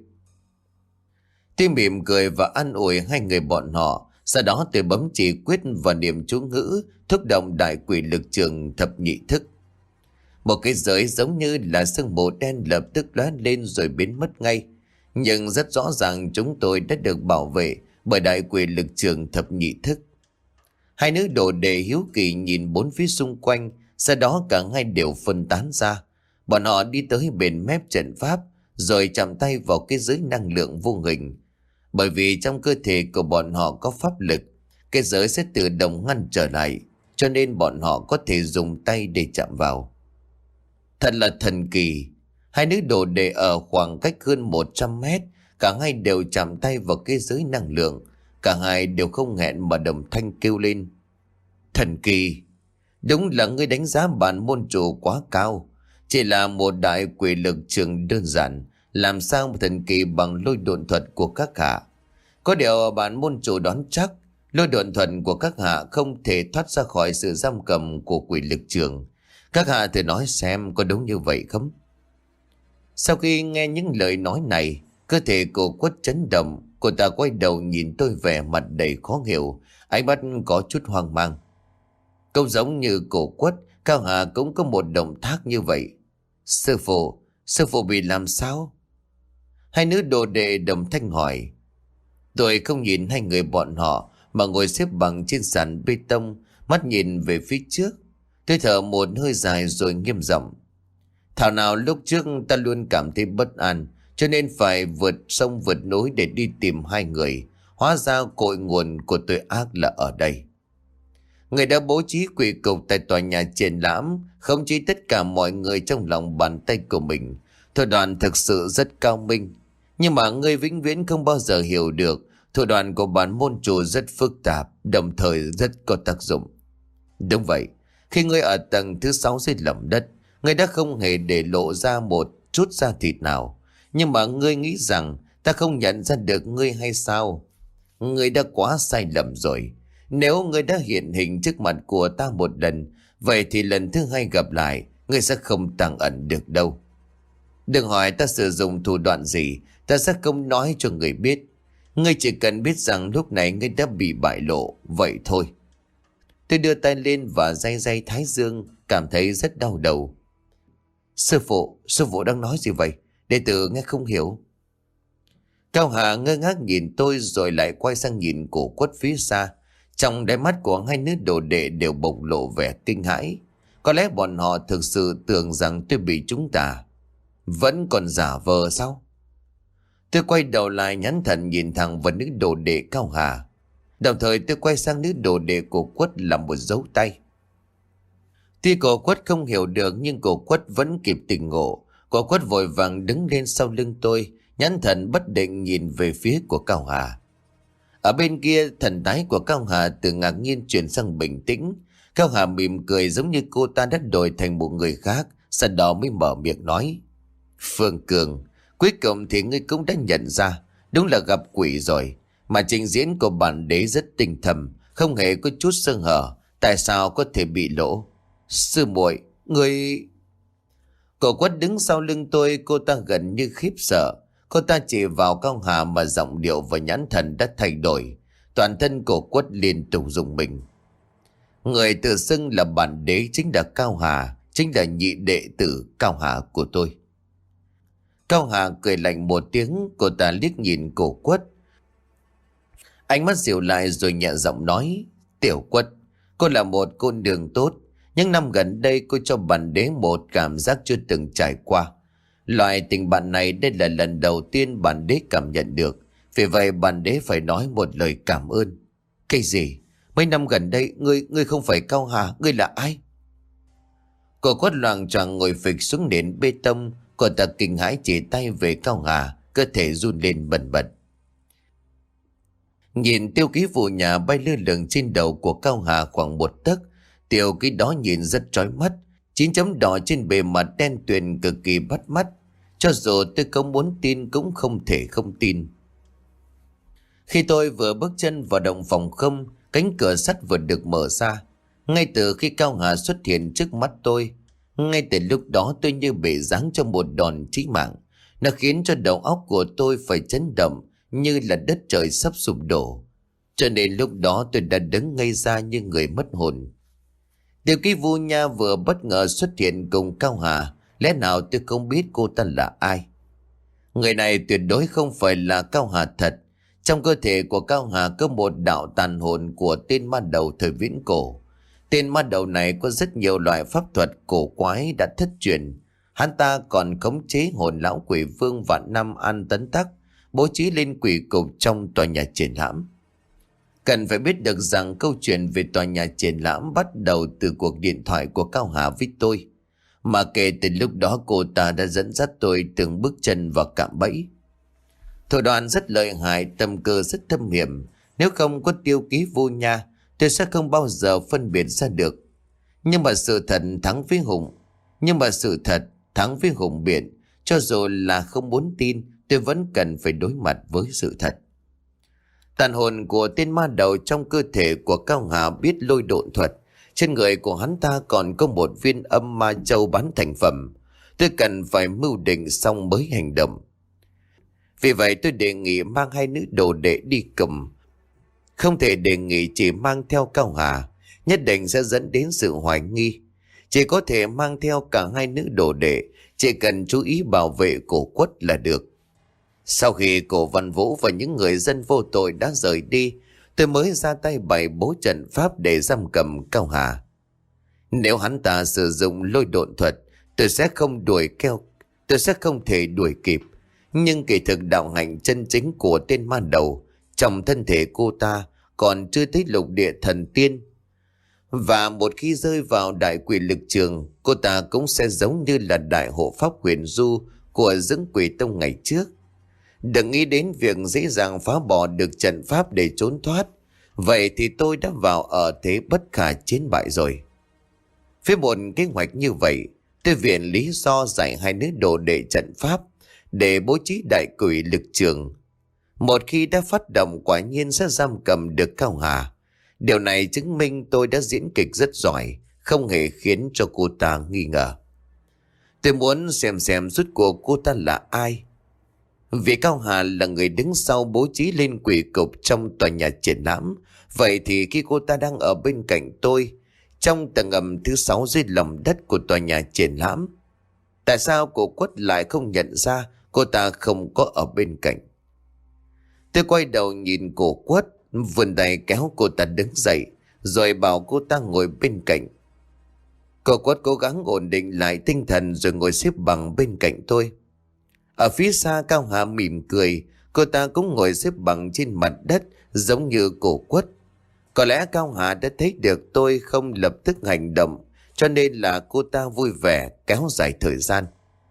Tôi mỉm cười và an ủi hai người bọn họ. Sau đó tôi bấm chỉ quyết và niệm chú ngữ, thúc động Đại Quỷ Lực Trường Thập Nhị Thức. Một cái giới giống như là sương mù đen lập tức lóe lên rồi biến mất ngay. Nhưng rất rõ ràng chúng tôi đã được bảo vệ bởi Đại Quỷ Lực Trường Thập Nhị Thức. Hai nữ đồ đệ hiếu kỳ nhìn bốn phía xung quanh, sau đó cả hai đều phân tán ra. Bọn họ đi tới bên mép trận pháp, rồi chạm tay vào cái giới năng lượng vô hình. Bởi vì trong cơ thể của bọn họ có pháp lực, cái giới sẽ tự động ngăn trở lại, cho nên bọn họ có thể dùng tay để chạm vào. Thật là thần kỳ. Hai nữ đồ đệ ở khoảng cách hơn một trăm mét, cả hai đều chạm tay vào cái giới năng lượng. Cả hai đều không hẹn mà đồng thanh kêu lên. Thần kỳ! Đúng là ngươi đánh giá bản môn chủ quá cao. Chỉ là một đại quỷ lực trường đơn giản, làm sao một thần kỳ bằng lôi độn thuật của các hạ. Có điều bản môn chủ đoán chắc lôi độn thuật của các hạ không thể thoát ra khỏi sự giam cầm của quỷ lực trường. Các hạ thử nói xem có đúng như vậy không? Sau khi nghe những lời nói này, cơ thể của Quất chấn động. Cô ta quay đầu nhìn tôi vẻ mặt đầy khó hiểu, ánh mắt có chút hoang mang. Cũng giống như cổ Quất, Cao Hà cũng có một động tác như vậy. Sư phụ, sư phụ bị làm sao? Hai nữ đồ đệ đồng thanh hỏi. Tôi không nhìn hai người bọn họ mà ngồi xếp bằng trên sàn bê tông, mắt nhìn về phía trước. Tôi thở một hơi dài rồi nghiêm giọng. Thảo nào lúc trước ta luôn cảm thấy bất an, cho nên phải vượt sông vượt núi để đi tìm hai người. Hóa ra cội nguồn của tội ác là ở đây. Người đã bố trí quỷ cục tại tòa nhà triển lãm, khống chế tất cả mọi người trong lòng bàn tay của mình. Thủ đoạn thực sự rất cao minh. Nhưng mà ngươi vĩnh viễn không bao giờ hiểu được thủ đoạn của bản môn chủ rất phức tạp, đồng thời rất có tác dụng. Đúng vậy, khi ngươi ở tầng thứ sáu dưới lòng đất, ngươi đã không hề để lộ ra một chút da thịt nào. Nhưng mà ngươi nghĩ rằng ta không nhận ra được ngươi hay sao? Ngươi đã quá sai lầm rồi. Nếu ngươi đã hiện hình trước mặt của ta một lần, vậy thì lần thứ hai gặp lại, ngươi sẽ không tàng ẩn được đâu. Đừng hỏi ta sử dụng thủ đoạn gì, ta sẽ không nói cho người biết. Ngươi chỉ cần biết rằng lúc này ngươi đã bị bại lộ, vậy thôi. Tôi đưa tay lên và day day thái dương, cảm thấy rất đau đầu. Sư phụ, sư phụ đang nói gì vậy? Đệ tử nghe không hiểu. Cao Hà ngơ ngác nhìn tôi rồi lại quay sang nhìn Cổ Quất phía xa. Trong đáy mắt của hai nữ đồ đệ đều bộc lộ vẻ kinh hãi. Có lẽ bọn họ thực sự tưởng rằng tôi bị chúng tà. Vẫn còn giả vờ sao? Tôi quay đầu lại nhắn thần nhìn thẳng vào nữ đồ đệ Cao Hà. Đồng thời tôi quay sang nữ đồ đệ Cổ Quất làm một dấu tay. Tuy Cổ Quất không hiểu được nhưng Cổ Quất vẫn kịp tỉnh ngộ. Cổ Quất vội vàng đứng lên sau lưng tôi, nhãn thần bất định nhìn về phía của Cao Hà. Ở bên kia, thần thái của Cao Hà từ ngạc nhiên chuyển sang bình tĩnh. Cao Hà mỉm cười giống như cô ta đã đổi thành một người khác, sau đó mới mở miệng nói. Phương Cường, cuối cùng thì ngươi cũng đã nhận ra, đúng là gặp quỷ rồi. Mà trình diễn của bản đế rất tinh thầm, không hề có chút sơ hở, tại sao có thể bị lỗ? Sư muội, ngươi... Cổ Quất đứng sau lưng tôi, cô ta gần như khiếp sợ. Cô ta chỉ vào Cao Hà mà giọng điệu và nhãn thần đã thay đổi. Toàn thân Cổ Quất liên tục rùng mình. Người tự xưng là bản đế chính là Cao Hà, chính là nhị đệ tử Cao Hà của tôi. Cao Hà cười lạnh một tiếng, cô ta liếc nhìn Cổ Quất. Ánh mắt dịu lại rồi nhẹ giọng nói. Tiểu Quất, cô là một cô nương tốt. Những năm gần đây cô cho bản đế một cảm giác chưa từng trải qua. Loại tình bạn này đây là lần đầu tiên bản đế cảm nhận được. Vì vậy bản đế phải nói một lời cảm ơn. Cái gì? Mấy năm gần đây ngươi ngươi không phải Cao Hà, ngươi là ai? Cô Quất loạng choạng ngồi phịch xuống nền bê tông. Cô ta kinh hãi chỉ tay về Cao Hà, cơ thể run lên bần bật. Nhìn tiêu ký vụ nhà bay lơ lửng trên đầu của Cao Hà khoảng một tấc. Tiêu ký đó nhìn rất chói mắt. Chín chấm đỏ trên bề mặt đen tuyền cực kỳ bắt mắt. Cho dù tôi không muốn tin cũng không thể không tin. Khi tôi vừa bước chân vào động phòng không, cánh cửa sắt vừa được mở ra. Ngay từ khi Cao Hà xuất hiện trước mắt tôi, ngay từ lúc đó tôi như bị giáng cho một đòn chí mạng. Nó khiến cho đầu óc của tôi phải chấn động như là đất trời sắp sụp đổ. Cho nên lúc đó tôi đã đứng ngây ra như người mất hồn. Tiêu ký Vu Nha vừa bất ngờ xuất hiện cùng Cao Hà. Lẽ nào tôi không biết cô ta là ai? Người này tuyệt đối không phải là Cao Hà thật. Trong cơ thể của Cao Hà có một đạo tàn hồn của tên ma đầu thời viễn cổ. Tên ma đầu này có rất nhiều loại pháp thuật cổ quái đã thất truyền. Hắn ta còn khống chế hồn lão quỷ vương vạn năm An Tấn Tắc, bố trí lên quỷ cục trong tòa nhà triển lãm. Cần phải biết được rằng câu chuyện về tòa nhà triển lãm bắt đầu từ cuộc điện thoại của Cao Hà với tôi. Mà kể từ lúc đó cô ta đã dẫn dắt tôi từng bước chân vào cạm bẫy. Thủ đoạn rất lợi hại, tâm cơ rất thâm hiểm. Nếu không có tiêu ký Vu Nha, tôi sẽ không bao giờ phân biệt ra được. Nhưng mà sự thật thắng với hùng. Nhưng mà sự thật thắng với hùng biện. Cho dù là không muốn tin, tôi vẫn cần phải đối mặt với sự thật. Tàn hồn của tên ma đầu trong cơ thể của Cao Hà biết lôi độn thuật. Trên người của hắn ta còn có một viên âm ma châu bán thành phẩm. Tôi cần phải mưu định xong mới hành động. Vì vậy tôi đề nghị mang hai nữ đồ đệ đi cùng. Không thể đề nghị chỉ mang theo Cao Hà, nhất định sẽ dẫn đến sự hoài nghi. Chỉ có thể mang theo cả hai nữ đồ đệ, chỉ cần chú ý bảo vệ Cổ Quất là được. Sau khi Cổ Văn Vũ và những người dân vô tội đã rời đi, tôi mới ra tay bày bố trận pháp để giam cầm Cao Hà. Nếu hắn ta sử dụng lôi độn thuật, tôi sẽ không đuổi keo, tôi sẽ không thể đuổi kịp. Nhưng kỳ thực đạo hạnh chân chính của tên ma đầu trong thân thể cô ta còn chưa thấy lục địa thần tiên. Và một khi rơi vào đại quỷ lực trường, cô ta cũng sẽ giống như là đại hộ pháp huyền du của dưỡng quỷ tông ngày trước. Đừng nghĩ đến việc dễ dàng phá bỏ được trận pháp để trốn thoát. Vậy thì tôi đã vào ở thế bất khả chiến bại rồi. Với một kế hoạch như vậy, tôi viện lý do dạy hai nữ đồ đệ trận pháp để bố trí đại quỷ lực trường. Một khi đã phát động, quả nhiên sẽ giam cầm được Cao Hà. Điều này chứng minh tôi đã diễn kịch rất giỏi, không hề khiến cho cô ta nghi ngờ. Tôi muốn xem xem rốt cuộc cô ta là ai. Vì Cao Hà là người đứng sau bố trí lên quỷ cục trong tòa nhà triển lãm, vậy thì khi cô ta đang ở bên cạnh tôi, trong tầng ngầm thứ sáu dưới lòng đất của tòa nhà triển lãm, tại sao cô Quất lại không nhận ra cô ta không có ở bên cạnh? Tôi quay đầu nhìn cô Quất, vươn tay kéo cô ta đứng dậy, rồi bảo cô ta ngồi bên cạnh. Cô Quất cố gắng ổn định lại tinh thần rồi ngồi xếp bằng bên cạnh tôi. Ở phía xa, Cao Hà mỉm cười, cô ta cũng ngồi xếp bằng trên mặt đất giống như cô Quất. Có lẽ Cao Hà đã thấy được tôi không lập tức hành động, cho nên là cô ta vui vẻ kéo dài thời gian.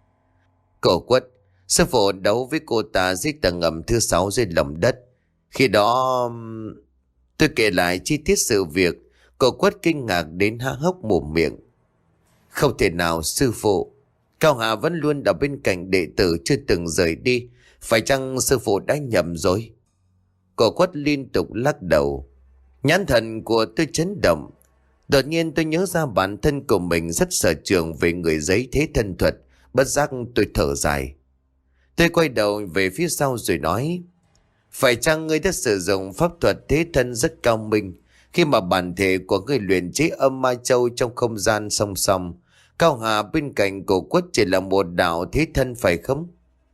Cô Quất, sư phụ đấu với cô ta dưới tầng ngầm thứ sáu dưới lòng đất. Khi đó tôi kể lại chi tiết sự việc. Cô Quất kinh ngạc đến há hốc mồm miệng. Không thể nào sư phụ. Cao Hà vẫn luôn ở bên cạnh đệ tử chưa từng rời đi. Phải chăng sư phụ đã nhầm rồi? Cô Quất liên tục lắc đầu. Nhãn thần của tôi chấn động. Đột nhiên tôi nhớ ra bản thân của mình rất sở trường về người giấy thế thân thuật. Bất giác tôi thở dài. Tôi quay đầu về phía sau rồi nói. Phải chăng ngươi đã sử dụng pháp thuật thế thân rất cao minh, khi mà bản thể của người luyện chế âm ma châu trong không gian song song, Cao Hà bên cạnh cổ Quất chỉ là một đạo thế thân phải không?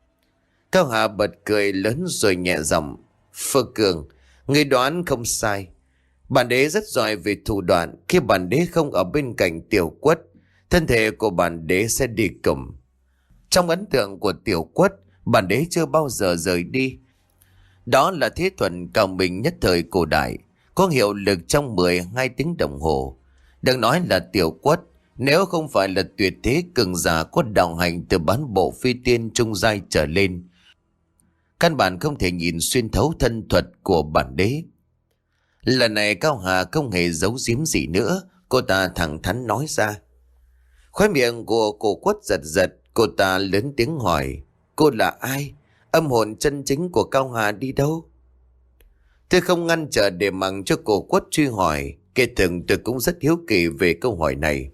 Cao Hà bật cười lớn rồi nhẹ giọng. Phượng Cường, ngươi đoán không sai. Bản đế rất giỏi về thủ đoạn. Khi bản đế không ở bên cạnh Tiểu Quất, thân thể của bản đế sẽ đi cùng. Trong ấn tượng của Tiểu Quất, bản đế chưa bao giờ rời đi. Đó là thế thuật cao minh nhất thời cổ đại, có hiệu lực trong mười hai tiếng đồng hồ. Đừng nói là Tiểu Quất, nếu không phải là tuyệt thế cường giả có đạo hành từ bán bộ phi tiên trung giai trở lên, căn bản không thể nhìn xuyên thấu thân thuật của bản đế. Lần này Cao Hà không hề giấu giếm gì nữa, cô ta thẳng thắn nói ra. Khóe miệng của cô Quất giật giật, cô ta lớn tiếng hỏi, cô là ai? Âm hồn chân chính của Cao Hà đi đâu? Tôi không ngăn trở để mặc cho cô Quất truy hỏi. Kể từng tôi cũng rất hiếu kỳ về câu hỏi này.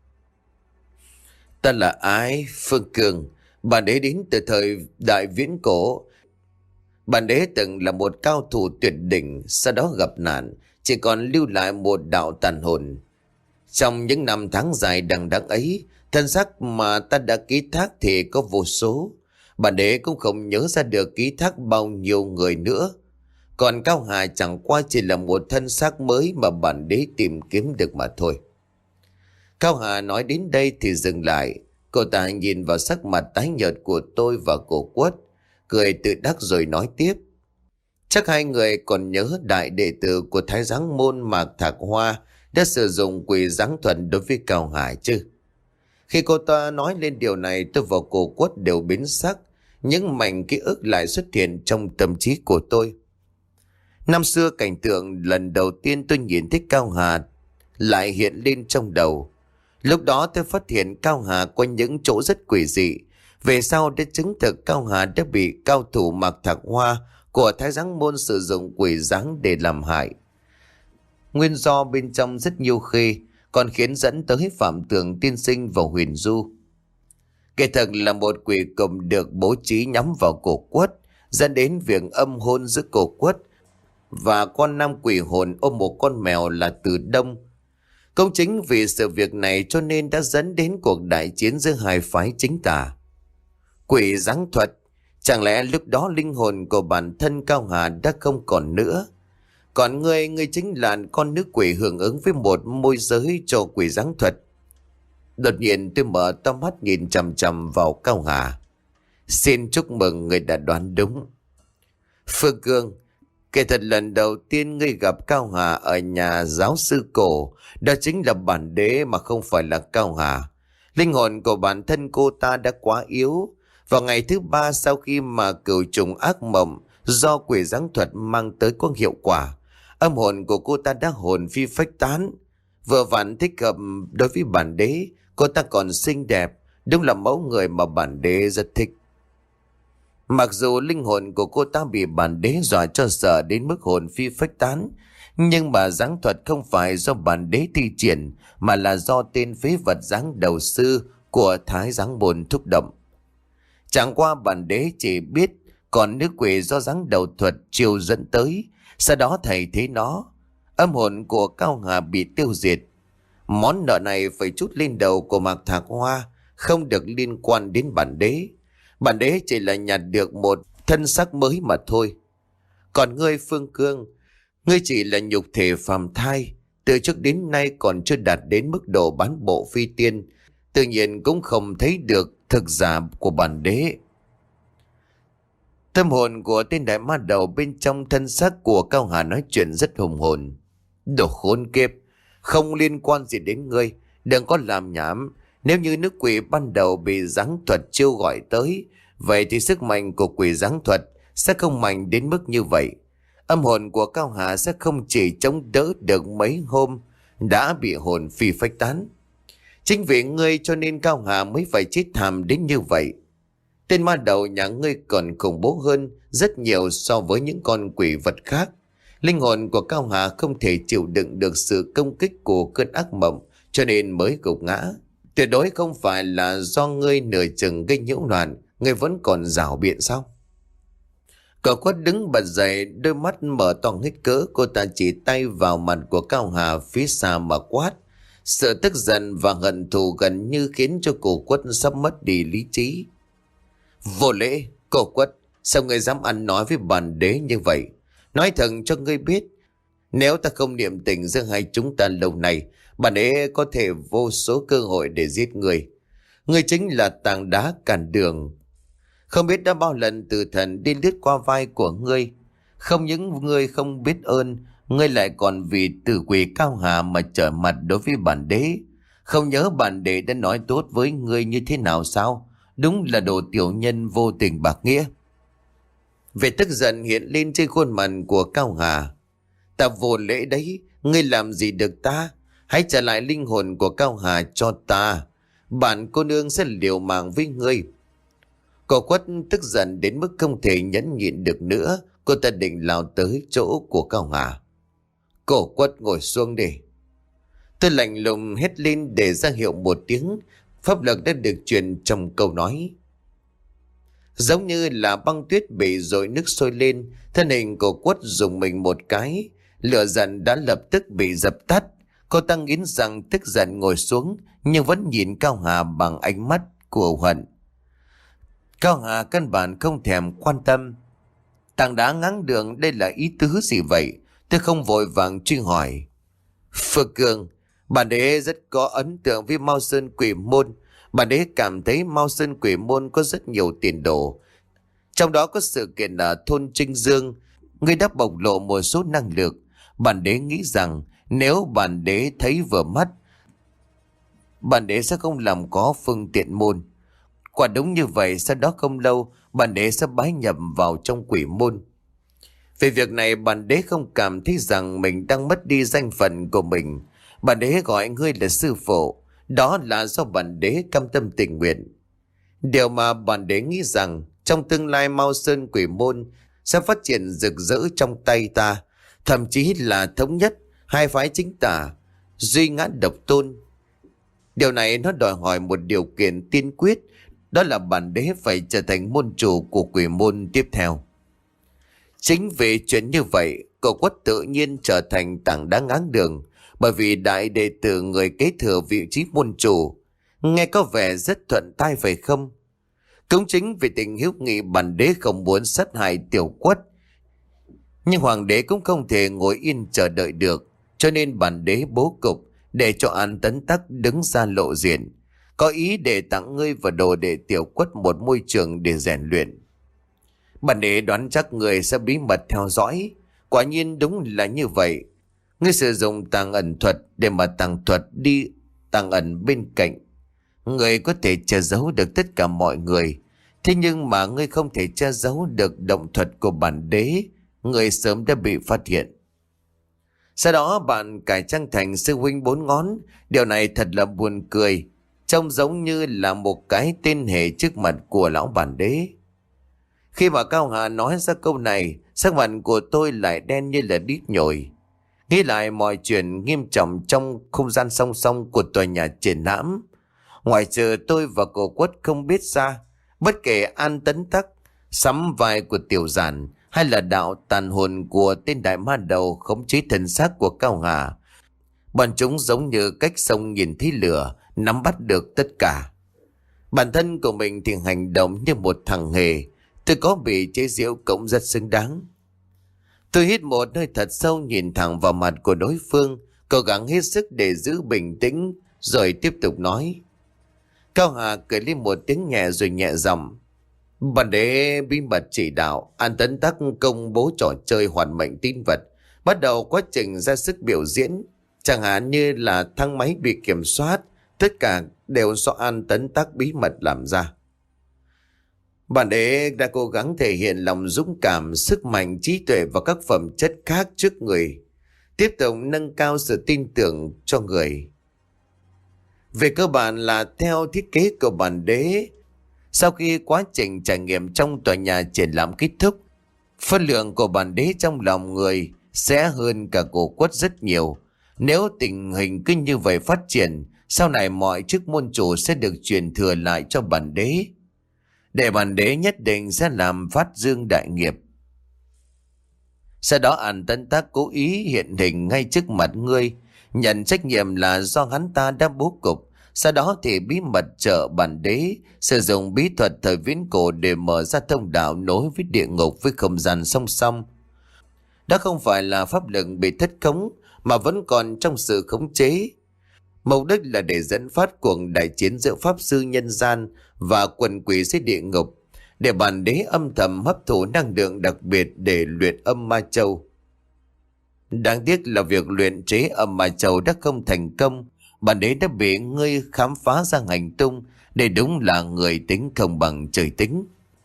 Ta là ai? Phương Cường. Bản đế đến từ thời đại viễn cổ. Bản đế từng là một cao thủ tuyệt đỉnh, sau đó gặp nạn, chỉ còn lưu lại một đạo tàn hồn. Trong những năm tháng dài đằng đẵng ấy, thân xác mà ta đã ký thác thì có vô số. Bản đế cũng không nhớ ra được ký thác bao nhiêu người nữa. Còn Cao Hà chẳng qua chỉ là một thân xác mới mà bản đế tìm kiếm được mà thôi. Cao Hà nói đến đây thì dừng lại. Cô ta nhìn vào sắc mặt tái nhợt của tôi và cô Quất, cười tự đắc rồi nói tiếp. Chắc hai người còn nhớ đại đệ tử của Thái Giáng Môn Mạc Thạc Hoa đã sử dụng quỷ giáng thuần đối với Cao Hà chứ? Khi cô ta nói lên điều này, tôi và cô Quất đều biến sắc. Những mảnh ký ức lại xuất hiện trong tâm trí của tôi. Năm xưa cảnh tượng lần đầu tiên tôi nhìn thấy Cao Hà lại hiện lên trong đầu. Lúc đó tôi phát hiện Cao Hà có những chỗ rất quỷ dị. Về sau đã chứng thực Cao Hà đã bị cao thủ Mạc Thạc Hoa của Thái Giáng Môn sử dụng quỷ giáng để làm hại. Nguyên do bên trong rất nhiều khê, còn khiến dẫn tới Phạm Tường tiên sinh vào huyền du. Kể thật là một quỷ cụm được bố trí nhắm vào cổ Quất, dẫn đến việc âm hôn giữa cổ Quất và con nam quỷ hồn ôm một con mèo là Từ Đông. Cũng chính vì sự việc này cho nên đã dẫn đến cuộc đại chiến giữa hai phái chính tà. Quỷ giáng thuật, chẳng lẽ lúc đó linh hồn của bản thân Cao Hà đã không còn nữa? Còn ngươi, ngươi chính là con nữ quỷ hưởng ứng với một môi giới cho quỷ giáng thuật. Đột nhiên tôi mở to mắt nhìn chằm chằm vào Cao Hà. Xin chúc mừng người đã đoán đúng. Phương Cương, Kể thật lần đầu tiên ngươi gặp Cao Hà ở nhà giáo sư cổ, đó chính là bản đế mà không phải là Cao Hà. Linh hồn của bản thân cô ta đã quá yếu. Vào ngày thứ ba sau khi mà cửu trùng ác mộng do quỷ giáng thuật mang tới có hiệu quả, âm hồn của cô ta đã hồn phi phách tán. Vừa vặn thích hợp đối với bản đế, cô ta còn xinh đẹp, đúng là mẫu người mà bản đế rất thích. Mặc dù linh hồn của cô ta bị bản đế dọa cho sợ đến mức hồn phi phách tán, nhưng mà giáng thuật không phải do bản đế thi triển, mà là do tên phế vật giáng đầu sư của Thái Giáng Môn thúc động. Chẳng qua bản đế chỉ biết còn nữ quỷ do giáng đầu thuật chiêu dẫn tới, sau đó thầy thấy nó. Âm hồn của Cao Hà bị tiêu diệt. Món nợ này phải trút lên đầu của Mạc Thạc Hoa, không được liên quan đến bản đế. Bản đế chỉ là nhặt được một thân xác mới mà thôi. Còn ngươi Phương Cương, ngươi chỉ là nhục thể phàm thai, từ trước đến nay còn chưa đạt đến mức độ bán bộ phi tiên, tự nhiên cũng không thấy được thực giả của bản đế. Tâm hồn của tên đại ma đầu bên trong thân xác của Cao Hà nói chuyện rất hùng hồn. Đồ khốn kiếp, không liên quan gì đến ngươi, đừng có làm nhảm. Nếu như nữ quỷ ban đầu bị giáng thuật chiêu gọi tới, vậy thì sức mạnh của quỷ giáng thuật sẽ không mạnh đến mức như vậy. Âm hồn của Cao Hà sẽ không chỉ chống đỡ được mấy hôm đã bị hồn phi phách tán. Chính vì ngươi cho nên Cao Hà mới phải chết thảm đến như vậy. Tên ma đầu nhà ngươi còn khủng bố hơn rất nhiều so với những con quỷ vật khác. Linh hồn của Cao Hà không thể chịu đựng được sự công kích của cơn ác mộng, cho nên mới gục ngã. Tuyệt đối không phải là do ngươi nửa chừng gây nhiễu loạn, ngươi vẫn còn rảo biện sao? Cậu Quất đứng bật dậy, đôi mắt mở to hết cỡ, cô ta chỉ tay vào mặt của Cao Hà phía xa mà quát. Sự tức giận và hận thù gần như khiến cho cô Quất sắp mất đi lý trí. Vô lễ, cô Quất, sao ngươi dám ăn nói với bản đế như vậy? Nói thật cho ngươi biết, nếu ta không niệm tình giữa hai chúng ta lâu nay, bản đế có thể vô số cơ hội để giết ngươi. Ngươi chính là tảng đá cản đường. Không biết đã bao lần tử thần đi lướt qua vai của ngươi. Không những ngươi không biết ơn, ngươi lại còn vì tử quỷ Cao Hà mà trở mặt đối với bản đế. Không nhớ bản đế đã nói tốt với ngươi như thế nào sao? Đúng là đồ tiểu nhân vô tình bạc nghĩa. Vẻ tức giận hiện lên trên khuôn mặt của Cao Hà. Ta vô lễ đấy, ngươi làm gì được ta? Hãy trả lại linh hồn của Cao Hà cho ta. Bản cô nương sẽ liều mạng với ngươi. Cô Quất tức giận đến mức không thể nhẫn nhịn được nữa. Cô ta định lao tới chỗ của Cao Hà. Cô Quất ngồi xuống đi. Tôi lạnh lùng hét lên để ra hiệu một tiếng. Pháp lực đã được truyền trong câu nói. Giống như là băng tuyết bị dội nước sôi lên, thân hình của Quất dùng mình một cái, lửa giận đã lập tức bị dập tắt. Cô ta nghiến răng tức giận ngồi xuống, nhưng vẫn nhìn Cao Hà bằng ánh mắt của hận. Cao Hà căn bản không thèm quan tâm. Tảng đá ngáng đường, đây là ý tứ gì vậy? Tôi không vội vàng truy hỏi. Phượng Cường, bản đế rất có ấn tượng với Mao Sơn Quỷ Môn. Bản đế cảm thấy Mao Sơn Quỷ Môn có rất nhiều tiền đồ. Trong đó có sự kiện ở thôn Trinh Dương. Ngươi đã bộc lộ một số năng lực. Bản đế nghĩ rằng nếu bản đế thấy vừa mắt, bản đế sẽ không làm có phương tiện môn. Quả đúng như vậy, sau đó không lâu, bản đế sẽ bái nhập vào trong quỷ môn. Về việc này, bản đế không cảm thấy rằng mình đang mất đi danh phận của mình. Bản đế gọi ngươi là sư phụ, đó là do bản đế cam tâm tình nguyện. Điều mà bản đế nghĩ rằng trong tương lai Mao Sơn Quỷ Môn sẽ phát triển rực rỡ trong tay ta, thậm chí là thống nhất hai phái chính tả, duy ngã độc tôn. Điều này nó đòi hỏi một điều kiện tiên quyết, đó là bản đế phải trở thành môn chủ của quỷ môn tiếp theo. Chính vì chuyện như vậy, cậu Quất tự nhiên trở thành tảng đá ngáng đường, bởi vì đại đệ tử người kế thừa vị trí môn chủ. Nghe có vẻ rất thuận tai phải không? Cũng chính vì tình hiếu nghị, bản đế không muốn sát hại Tiểu Quất. Nhưng hoàng đế cũng không thể ngồi yên chờ đợi được, cho nên bản đế bố cục để cho An Tấn Tắc đứng ra lộ diện, có ý để tặng ngươi và đồ đệ Tiểu Quất một môi trường để rèn luyện. Bản đế đoán chắc người sẽ bí mật theo dõi. Quả nhiên đúng là như vậy. Ngươi sử dụng tàng ẩn thuật để mà tàng thuật đi tàng ẩn bên cạnh. Ngươi có thể che giấu được tất cả mọi người. Thế nhưng mà ngươi không thể che giấu được động thuật của bản đế. Ngươi sớm đã bị phát hiện. Sau đó bạn cải trang thành sư huynh bốn ngón. Điều này thật là buồn cười. Trông giống như là một cái tên hề trước mặt của lão bản đế. Khi mà Cao Hà nói ra câu này, sắc mặt của tôi lại đen như là đít nhồi. Nghĩ lại mọi chuyện nghiêm trọng trong không gian song song của tòa nhà triển lãm. Ngoài trừ tôi và cô Quất không biết ra, bất kể An Tấn Tắc, sắm vai của Tiểu Giản hay là đạo tàn hồn của tên đại ma đầu khống chế thân xác của Cao Hà, bọn chúng giống như cách sông nhìn thấy lửa, nắm bắt được tất cả. Bản thân của mình thì hành động như một thằng hề. Tôi có bị chế giễu cũng rất xứng đáng. Tôi hít một hơi thật sâu, nhìn thẳng vào mặt của đối phương, cố gắng hết sức để giữ bình tĩnh, rồi tiếp tục nói. Cao Hà cười lên một tiếng nhẹ rồi nhẹ giọng. Bản đế bí mật chỉ đạo An Tấn Tắc công bố trò chơi hoàn mệnh tín vật, bắt đầu quá trình ra sức biểu diễn. Chẳng hạn như là thang máy bị kiểm soát, tất cả đều do An Tấn Tắc bí mật làm ra. Bản đế đã cố gắng thể hiện lòng dũng cảm, sức mạnh, trí tuệ và các phẩm chất khác trước người, tiếp tục nâng cao sự tin tưởng cho người. Về cơ bản là theo thiết kế của bản đế, sau khi quá trình trải nghiệm trong tòa nhà triển lãm kết thúc, phân lượng của bản đế trong lòng người sẽ hơn cả cổ Quất rất nhiều. Nếu tình hình cứ như vậy phát triển, sau này mọi chức môn chủ sẽ được truyền thừa lại cho bản đế. Để bản đế nhất định sẽ làm phát dương đại nghiệp. Sau đó An Tấn Tắc cố ý hiện hình ngay trước mặt ngươi, nhận trách nhiệm là do hắn ta đã bố cục. Sau đó thì bí mật trợ bản đế sử dụng bí thuật thời viễn cổ để mở ra thông đạo nối với địa ngục với không gian song song. Đó không phải là pháp lực bị thất khống, mà vẫn còn trong sự khống chế. Mục đích là để dẫn phát cuộc đại chiến giữa pháp sư nhân gian và quần quỷ dưới địa ngục, để bản đế âm thầm hấp thụ năng lượng đặc biệt để luyện âm ma châu. Đáng tiếc là việc luyện chế âm ma châu đã không thành công. Bản đế đã bị ngươi khám phá ra hành tung, để đúng là người tính không bằng trời tính.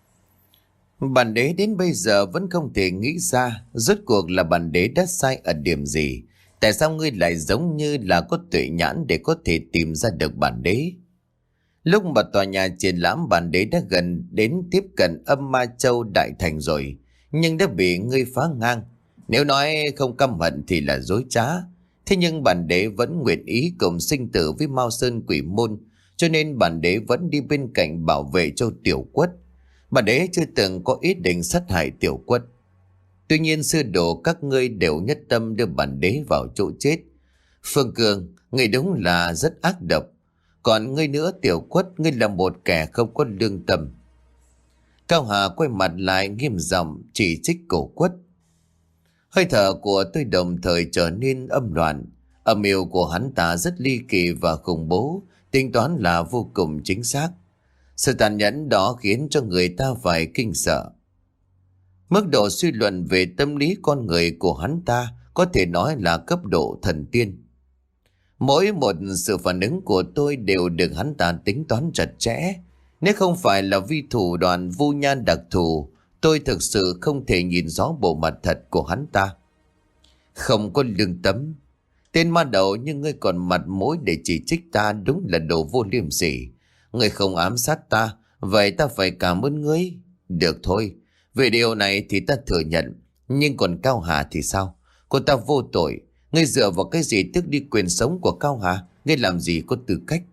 Bản đế đến bây giờ vẫn không thể nghĩ ra rốt cuộc là bản đế đã sai ở điểm gì. Tại sao ngươi lại giống như là có tuệ nhãn để có thể tìm ra được bản đế? Lúc mà tòa nhà triển lãm, bản đế đã gần đến tiếp cận âm ma châu đại thành rồi, nhưng đã bị ngươi phá ngang. Nếu nói không căm hận thì là dối trá. Thế nhưng bản đế vẫn nguyện ý cùng sinh tử với Mao Sơn Quỷ Môn, cho nên bản đế vẫn đi bên cạnh bảo vệ cho Tiểu Quất. Bản đế chưa từng có ý định sát hại Tiểu Quất. Tuy nhiên sư đồ các ngươi đều nhất tâm đưa bản đế vào chỗ chết. Phương Cường, ngươi đúng là rất ác độc. Còn ngươi nữa Tiểu Quất, ngươi là một kẻ không có lương tâm. Cao Hà quay mặt lại nghiêm giọng chỉ trích cổ Quất. Hơi thở của tôi đồng thời trở nên âm loạn. Âm mưu của hắn ta rất ly kỳ và khủng bố, tính toán là vô cùng chính xác. Sự tàn nhẫn đó khiến cho người ta phải kinh sợ. Mức độ suy luận về tâm lý con người của hắn ta có thể nói là cấp độ thần tiên. Mỗi một sự phản ứng của tôi đều được hắn ta tính toán chặt chẽ. Nếu không phải là vi thủ đoạn vu nhan đặc thù, tôi thực sự không thể nhìn rõ bộ mặt thật của hắn ta. Không có lương tâm. Tên ma đầu nhưng ngươi còn mặt mũi để chỉ trích ta, đúng là đồ vô liêm sỉ. Ngươi không ám sát ta, vậy ta phải cảm ơn ngươi. Được thôi, về điều này thì ta thừa nhận. Nhưng còn Cao Hà thì sao? Cô ta vô tội. Ngươi dựa vào cái gì tước đi quyền sống của Cao Hà? Ngươi làm gì có tư cách?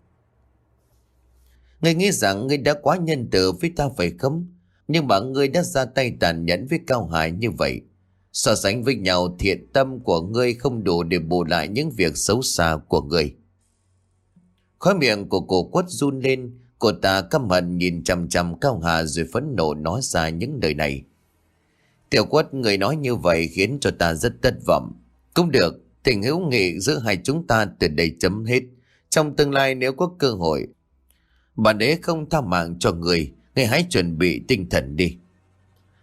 Ngươi nghĩ rằng ngươi đã quá nhân từ với ta phải không? Nhưng mà ngươi đã ra tay tàn nhẫn với Cao Hà như vậy. So sánh với nhau, thiện tâm của ngươi không đủ để bù lại những việc xấu xa của ngươi. Khóe miệng của cô Quất run lên. Cô ta căm hận nhìn chằm chằm Cao Hà rồi phẫn nộ nói ra những lời này. Tiểu Quất, người nói như vậy khiến cho ta rất thất vọng. Cũng được, tình hữu nghị giữa hai chúng ta từ đây chấm hết. Trong tương lai nếu có cơ hội, bản đế không tha mạng cho người. Người hãy chuẩn bị tinh thần đi.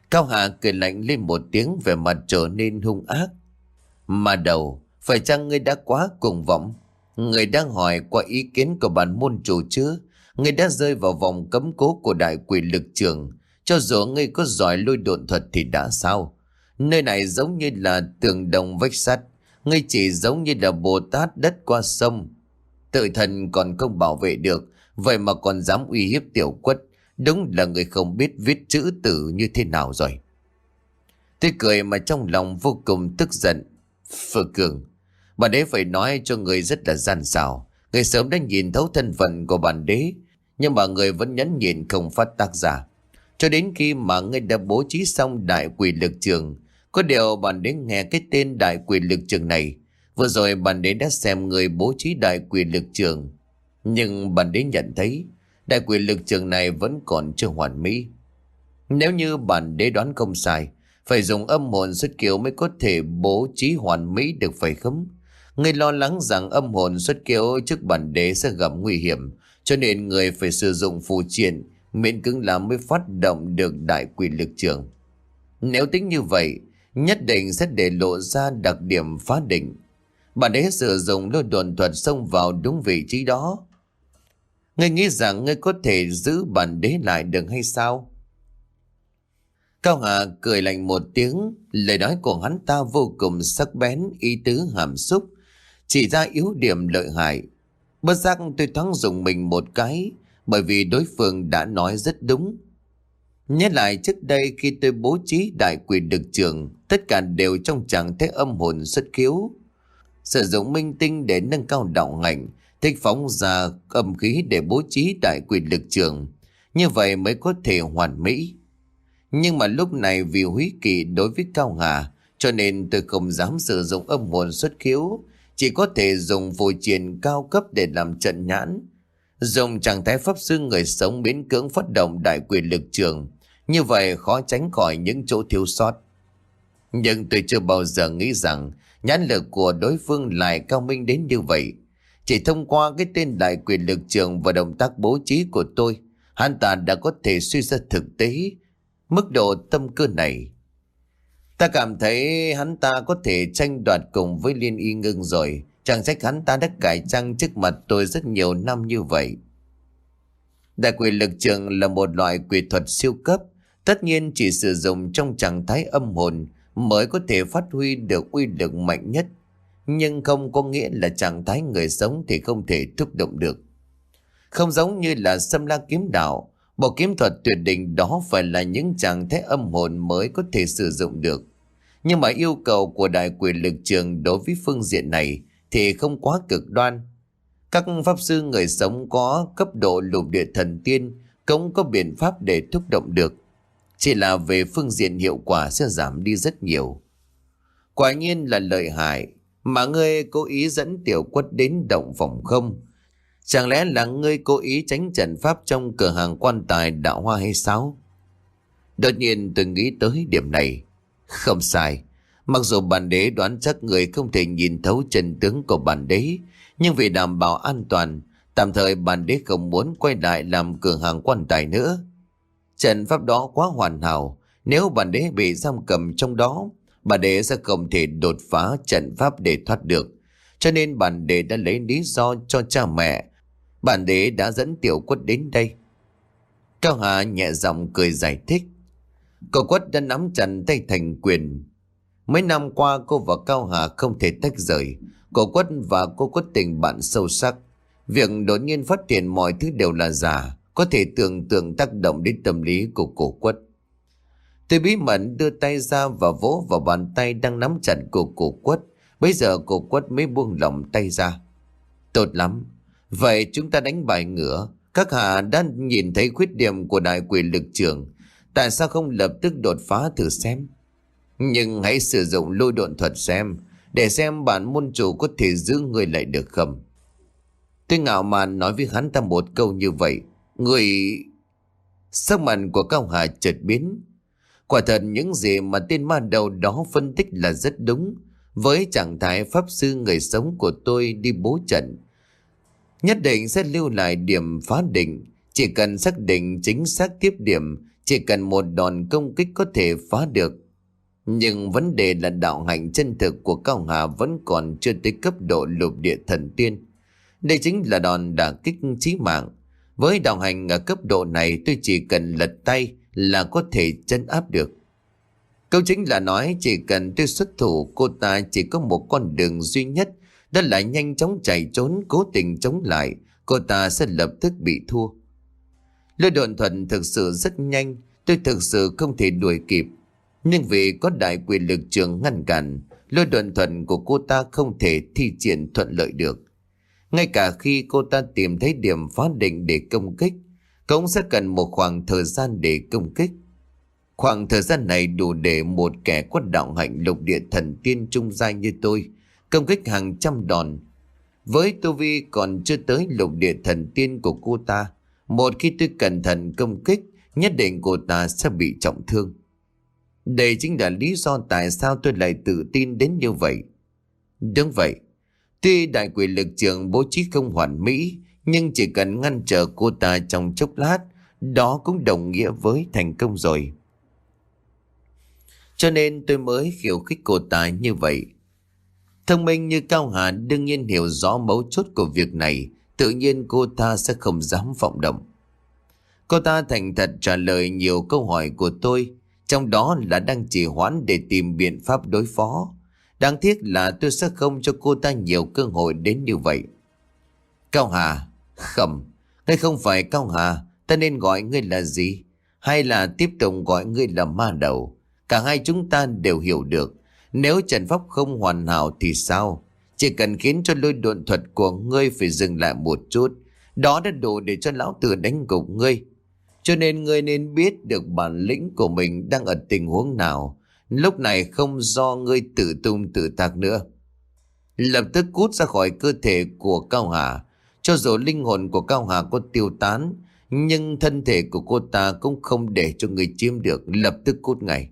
Cao Hà cười lạnh lên một tiếng, vẻ mặt trở nên hung ác. Mà đầu, phải chăng ngươi đã quá cuồng vọng? Ngươi đang hỏi qua ý kiến của bản môn chủ chứ? Ngươi đã rơi vào vòng cấm cố của đại quỷ lực trường. Cho dù ngươi có giỏi lôi độn thuật thì đã sao? Nơi này giống như là tường đồng vách sắt. Ngươi chỉ giống như là Bồ Tát đất qua sông. Tự thân còn không bảo vệ được, vậy mà còn dám uy hiếp Tiểu Quất. Đúng là người không biết viết chữ tử như thế nào rồi. Tôi cười mà trong lòng vô cùng tức giận. Phơ Cường, bản đế phải nói cho người rất là gian xảo. Người sớm đã nhìn thấu thân phận của bản đế, nhưng mà người vẫn nhẫn nhịn không phát tác ra. Cho đến khi mà người đã bố trí xong đại quỷ lực trường. Có điều bản đế nghe cái tên đại quỷ lực trường này. Vừa rồi bản đế đã xem người bố trí đại quỷ lực trường, nhưng bản đế nhận thấy đại quỷ lực trường này vẫn còn chưa hoàn mỹ. Nếu như bản đế đoán không sai, phải dùng âm hồn xuất kiếu mới có thể bố trí hoàn mỹ được phải không? Người lo lắng rằng âm hồn xuất kiếu trước bản đế sẽ gặp nguy hiểm, cho nên người phải sử dụng phù triện miễn cưỡng làm mới phát động được đại quỷ lực trường. Nếu tính như vậy, nhất định sẽ để lộ ra đặc điểm phá định. Bản đế sử dụng lôi đồn thuật xông vào đúng vị trí đó. Ngươi nghĩ rằng ngươi có thể giữ bản đế lại được hay sao? Cao Hà cười lạnh một tiếng, lời nói của hắn ta vô cùng sắc bén, ý tứ hàm xúc, chỉ ra yếu điểm lợi hại. Bất giác tôi thoáng dùng mình một cái, bởi vì đối phương đã nói rất đúng. Nhớ lại trước đây khi tôi bố trí đại quỷ lực trường, tất cả đều trong trạng thái âm hồn xuất khiếu. Sử dụng minh tinh để nâng cao đạo hạnh, thích phóng ra âm khí để bố trí đại quỷ lực trường. Như vậy mới có thể hoàn mỹ. Nhưng mà lúc này vì húy kỵ đối với Cao Hà, cho nên tôi không dám sử dụng âm hồn xuất khiếu, chỉ có thể dùng phù triện cao cấp để làm trận nhãn. Dùng trạng thái pháp sư người sống miễn cưỡng phát động đại quỷ lực trường, như vậy khó tránh khỏi những chỗ thiếu sót. Nhưng tôi chưa bao giờ nghĩ rằng nhãn lực của đối phương lại cao minh đến như vậy. Chỉ thông qua cái tên đại quỷ lực trường và động tác bố trí của tôi, hắn ta đã có thể suy ra thực tế mức độ tâm cơ này. Ta cảm thấy hắn ta có thể tranh đoạt cùng với Liên Y Ngưng rồi. Chẳng trách hắn ta đã cải trang trước mặt tôi rất nhiều năm như vậy. Đại quỷ lực trường là một loại quỷ thuật siêu cấp, tất nhiên chỉ sử dụng trong trạng thái âm hồn mới có thể phát huy được uy lực mạnh nhất. Nhưng không có nghĩa là trạng thái người sống thì không thể thúc động được. Không giống như là Xâm La kiếm đạo, bộ kiếm thuật tuyệt đỉnh đó phải là những trạng thái âm hồn mới có thể sử dụng được. Nhưng mà yêu cầu của đại quỷ lực trường đối với phương diện này thì không quá cực đoan. Các pháp sư người sống có cấp độ lục địa thần tiên cũng có biện pháp để thúc động được. Chỉ là về phương diện hiệu quả sẽ giảm đi rất nhiều. Quả nhiên là lợi hại. Mà ngươi cố ý dẫn Tiểu Quất đến động phòng không? Chẳng lẽ là ngươi cố ý tránh trận pháp trong cửa hàng quan tài đạo hoa hay sao? Đột nhiên tôi nghĩ tới điểm này. Không sai. Mặc dù bản đế đoán chắc người không thể nhìn thấu chân tướng của bản đế, nhưng vì đảm bảo an toàn, tạm thời bản đế không muốn quay lại làm cửa hàng quan tài nữa. Trận pháp đó quá hoàn hảo, nếu bản đế bị giam cầm trong đó, bản đế sẽ không thể đột phá trận pháp để thoát được. Cho nên bản đế đã lấy lý do cho cha mẹ, bản đế đã dẫn Tiểu Quất đến đây. Cao Hà nhẹ giọng cười giải thích. Cậu Quất đã nắm chặt tay thành quyền. Mấy năm qua cô và Cao Hà không thể tách rời. Cậu Quất và cô có tình bạn sâu sắc. Việc đột nhiên phát hiện mọi thứ đều là giả có thể tưởng tượng tác động đến tâm lý của cổ Quất. Tôi bí mật đưa tay ra và vỗ vào bàn tay đang nắm chặt của cổ Quất. Bây giờ cổ Quất mới buông lỏng tay ra. Tốt lắm. Vậy chúng ta đánh bài ngửa. Các hạ đã nhìn thấy khuyết điểm của đại quỷ lực trường, tại sao không lập tức đột phá thử xem? Nhưng hãy sử dụng lôi độn thuật xem, để xem bản môn chủ có thể giữ người lại được không. Tôi ngạo mạn nói với hắn ta một câu như vậy. Người... Sắc mặt của Cao Hà chợt biến. Quả thật những gì mà tên ma đầu đó phân tích là rất đúng. Với trạng thái pháp sư người sống của tôi đi bố trận, nhất định sẽ lưu lại điểm phá định. Chỉ cần xác định chính xác tiếp điểm, Chỉ cần một đòn công kích có thể phá được. Nhưng vấn đề là đạo hạnh chân thực của Cao Hà vẫn còn chưa tới cấp độ lục địa thần tiên. Đây chính là đòn đả kích chí mạng. Với đạo hành ở cấp độ này, tôi chỉ cần lật tay là có thể trấn áp được. Câu chính là nói chỉ cần tôi xuất thủ, cô ta chỉ có một con đường duy nhất, đó là nhanh chóng chạy trốn. Cố tình chống lại, cô ta sẽ lập tức bị thua. Lôi độn thuật thực sự rất nhanh, tôi thực sự không thể đuổi kịp. Nhưng vì có đại quyền lực trường ngăn cản, lôi độn thuật của cô ta không thể thi triển thuận lợi được. Ngay cả khi cô ta tìm thấy điểm phá định để công kích, cũng sẽ cần một khoảng thời gian để công kích. Khoảng thời gian này đủ để một kẻ có đạo hạnh lục địa thần tiên trung giai như tôi công kích hàng trăm đòn. Với tu vi còn chưa tới lục địa thần tiên của cô ta, một khi tôi cẩn thận công kích, nhất định cô ta sẽ bị trọng thương. Đây chính là lý do tại sao tôi lại tự tin đến như vậy. Đúng vậy, tuy đại quyền lực trường bố trí không hoàn mỹ, nhưng chỉ cần ngăn trở cô ta trong chốc lát, đó cũng đồng nghĩa với thành công rồi. Cho nên tôi mới khiêu khích cô ta như vậy. Thông minh như Cao Hà đương nhiên hiểu rõ mấu chốt của việc này, tự nhiên cô ta sẽ không dám vọng động. Cô ta thành thật trả lời nhiều câu hỏi của tôi, trong đó là đang trì hoãn để tìm biện pháp đối phó. Đáng tiếc là tôi sẽ không cho cô ta nhiều cơ hội đến như vậy. Cao Hà, khẩm, ngươi không phải Cao Hà, ta nên gọi ngươi là gì? Hay là tiếp tục gọi ngươi là ma đầu? Cả hai chúng ta đều hiểu được, nếu trận pháp không hoàn hảo thì sao? Chỉ cần khiến cho lôi độn thuật của ngươi phải dừng lại một chút, đó đã đủ để cho lão tử đánh gục ngươi. Cho nên ngươi nên biết được bản lĩnh của mình đang ở tình huống nào. Lúc này không do ngươi tự tung tự tác nữa. Lập tức cút ra khỏi cơ thể của Cao Hà. Cho dù linh hồn của Cao Hà có tiêu tán, nhưng thân thể của cô ta cũng không để cho ngươi chiếm được. Lập tức cút ngay.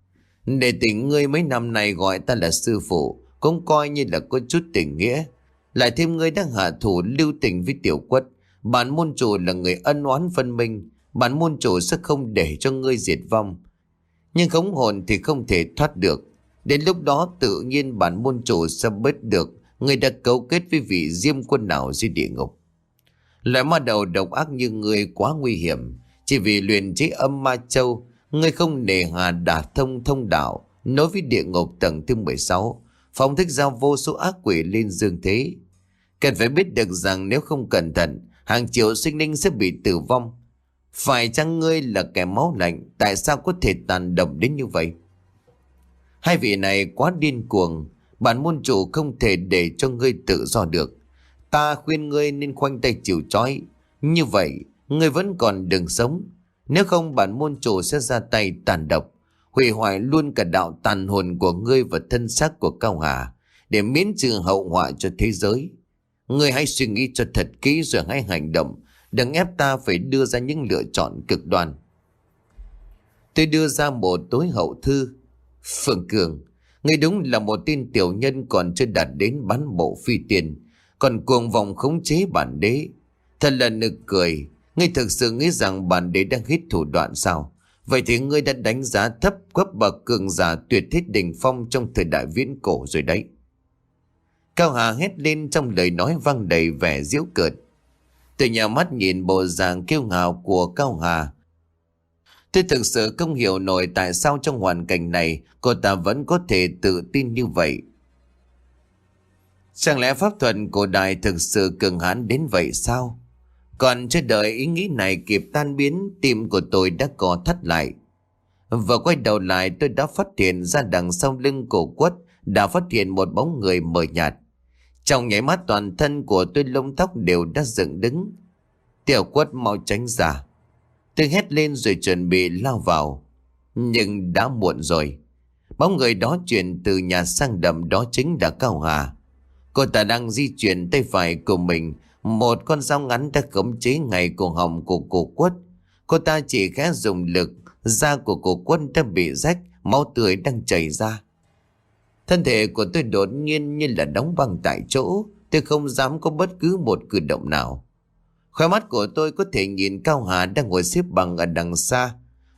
Để tỉnh ngươi mấy năm này gọi ta là sư phụ, cũng coi như là có chút tình nghĩa. Lại thêm ngươi đang hạ thủ lưu tình với Tiểu Quất. Bản môn chủ là người ân oán phân minh, bản môn chủ sẽ không để cho ngươi diệt vong. Nhưng khống hồn thì không thể thoát được. Đến lúc đó tự nhiên bản môn chủ sẽ biết được ngươi đã cấu kết với vị diêm quân nào dưới địa ngục. Loại ma đầu độc ác như ngươi quá nguy hiểm. Chỉ vì luyện chế âm ma châu, ngươi không nề hà đả thông thông đạo nối với địa ngục tầng thứ mười sáu, phóng thích ra vô số ác quỷ lên dương thế. Cần phải biết được rằng nếu không cẩn thận, hàng triệu sinh linh sẽ bị tử vong. Phải chăng ngươi là kẻ máu lạnh? Tại sao có thể tàn độc đến như vậy? Hai vị này quá điên cuồng, bản môn chủ không thể để cho ngươi tự do được. Ta khuyên ngươi nên khoanh tay chịu trói. Như vậy ngươi vẫn còn đường sống. Nếu không bản môn chủ sẽ ra tay tàn độc, hủy hoại luôn cả đạo tàn hồn của ngươi và thân xác của Cao Hà, để miễn trừ hậu họa cho thế giới. Ngươi hãy suy nghĩ cho thật kỹ rồi hãy hành động. Đừng ép ta phải đưa ra những lựa chọn cực đoan. Tôi đưa ra một tối hậu thư. Phương Cường, ngươi đúng là một tên tiểu nhân còn chưa đạt đến bán bộ phi tiền, còn cuồng vọng khống chế bản đế. Thật là nực cười. Ngươi thực sự nghĩ rằng bản đế đang hết thủ đoạn sao? Vậy thì ngươi đã đánh giá thấp cấp bậc cường giả tuyệt thế đỉnh phong trong thời đại viễn cổ rồi đấy. Cao Hà hét lên trong lời nói vang đầy vẻ giễu cợt. Tôi nhào mắt nhìn bộ dạng kiêu ngạo của Cao Hà. Tôi thực sự không hiểu nổi tại sao trong hoàn cảnh này cô ta vẫn có thể tự tin như vậy. Chẳng lẽ pháp thuật cổ đại thực sự cường hãn đến vậy sao? Còn chưa đợi ý nghĩ này kịp tan biến, tim của tôi đã co thắt lại. Vừa quay đầu lại tôi đã phát hiện ra đằng sau lưng cổ Quất đã phát hiện một bóng người mờ nhạt. Trong nháy mắt toàn thân của tôi lông tóc đều đã dựng đứng. Tiểu Quất mau tránh ra. Tôi hét lên rồi chuẩn bị lao vào. Nhưng đã muộn rồi. Bóng người đó chuyển từ nhà sang đầm, đó chính là Cao Hà. Cô ta đang di chuyển tay phải của mình. Một con dao ngắn đã khống chế ngay cổ họng của cổ Quất. Cô ta chỉ khẽ dùng lực, da của cổ Quất đã bị rách, máu tươi đang chảy ra. Thân thể của tôi đột nhiên như là đóng băng tại chỗ. Tôi không dám có bất cứ một cử động nào. Khóe mắt của tôi có thể nhìn Cao Hà đang ngồi xếp bằng ở đằng xa.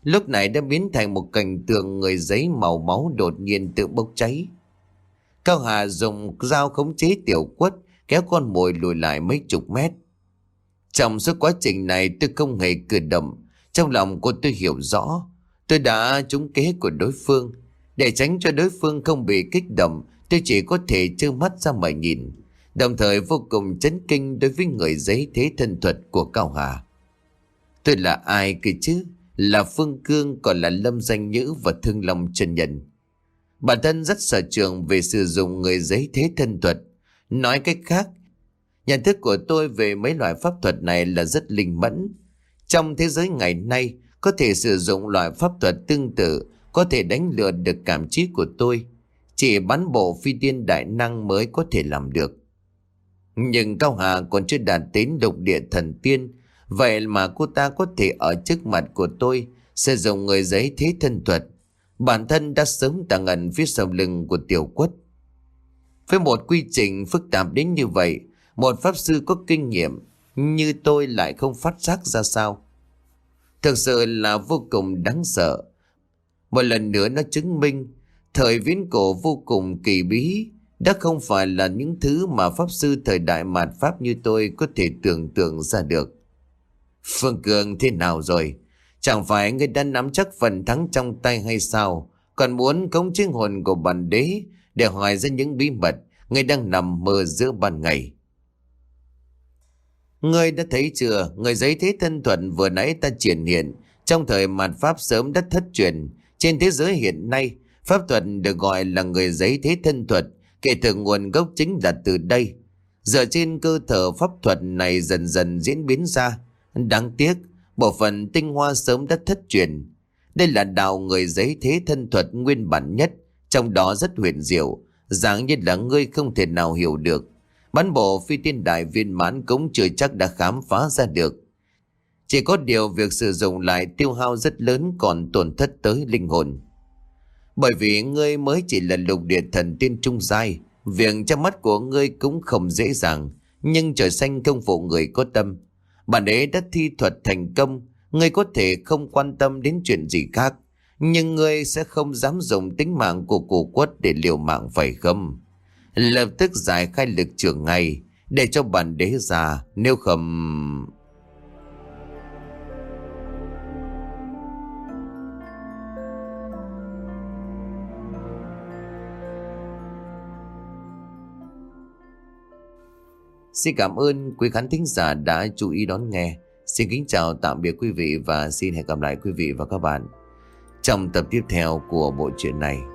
lúc này đã biến thành một cảnh tượng người giấy màu máu đột nhiên tự bốc cháy. Cao Hà dùng dao khống chế Tiểu Quất, kéo con mồi lùi lại mấy chục mét. Trong suốt quá trình này tôi không hề cử động. Trong lòng của tôi hiểu rõ tôi đã trúng kế của đối phương. Để tránh cho đối phương không bị kích động, tôi chỉ có thể trơ mắt ra mà nhìn, đồng thời vô cùng chấn kinh đối với người giấy thế thân thuật của Cao Hà. Tôi là ai cơ chứ? Là Phương Cương, còn là Lâm Danh Nhữ và Thương Long chân nhân. Bản thân rất sở trường về sử dụng người giấy thế thân thuật. Nói cách khác, nhận thức của tôi về mấy loại pháp thuật này là rất linh mẫn. Trong thế giới ngày nay, có thể sử dụng loại pháp thuật tương tự, có thể đánh lừa được cảm trí của tôi. Chỉ bán bộ phi tiên đại năng mới có thể làm được. Nhưng Cao Hà còn chưa đạt đến lục địa thần tiên. Vậy mà cô ta có thể ở trước mặt của tôi sử dụng người giấy thế thân thuật. Bản thân đã sớm tàng ẩn phía sau lưng của Tiểu Quất. Với một quy trình phức tạp đến như vậy, một pháp sư có kinh nghiệm như tôi lại không phát giác ra sao? Thực sự là vô cùng đáng sợ. Một lần nữa nó chứng minh thời viễn cổ vô cùng kỳ bí đã không phải là những thứ mà pháp sư thời đại mạt Pháp như tôi có thể tưởng tượng ra được. Phương Cường thế nào rồi? Chẳng phải ngươi đã nắm chắc phần thắng trong tay hay sao? Còn muốn khống chế hồn của bản đế để hỏi ra những bí mật ngươi đang nằm mơ giữa ban ngày. Ngươi đã thấy chưa? Người giấy thế thân thuật vừa nãy ta triển hiện trong thời mạt Pháp sớm đã thất truyền. Trên thế giới hiện nay, pháp thuật được gọi là người giấy thế thân thuật, kể từ nguồn gốc chính là từ đây. Dựa trên cơ sở pháp thuật này dần dần diễn biến ra. Đáng tiếc, bộ phận tinh hoa sớm đã thất truyền. Đây là đạo người giấy thế thân thuật nguyên bản nhất, trong đó rất huyền diệu, dường như là ngươi không thể nào hiểu được. Bán bộ phi tiên đại viên mãn cũng chưa chắc đã khám phá ra được. Chỉ có điều việc sử dụng lại tiêu hao rất lớn, còn tổn thất tới linh hồn. Bởi vì ngươi mới chỉ là lục địa thần tiên trung giai, việc trong mắt của ngươi cũng không dễ dàng. Nhưng trời xanh không phụ người có tâm. Bản đế đã thi thuật thành công, ngươi có thể không quan tâm đến chuyện gì khác, nhưng ngươi sẽ không dám dùng tính mạng của Cụ Quất để liều mạng phải không? Lập tức giải khai lực trường ngay để cho bản đế ra, nếu không... Xin cảm ơn quý khán thính giả đã chú ý đón nghe. Xin kính chào tạm biệt quý vị và xin hẹn gặp lại quý vị và các bạn trong tập tiếp theo của bộ truyện này.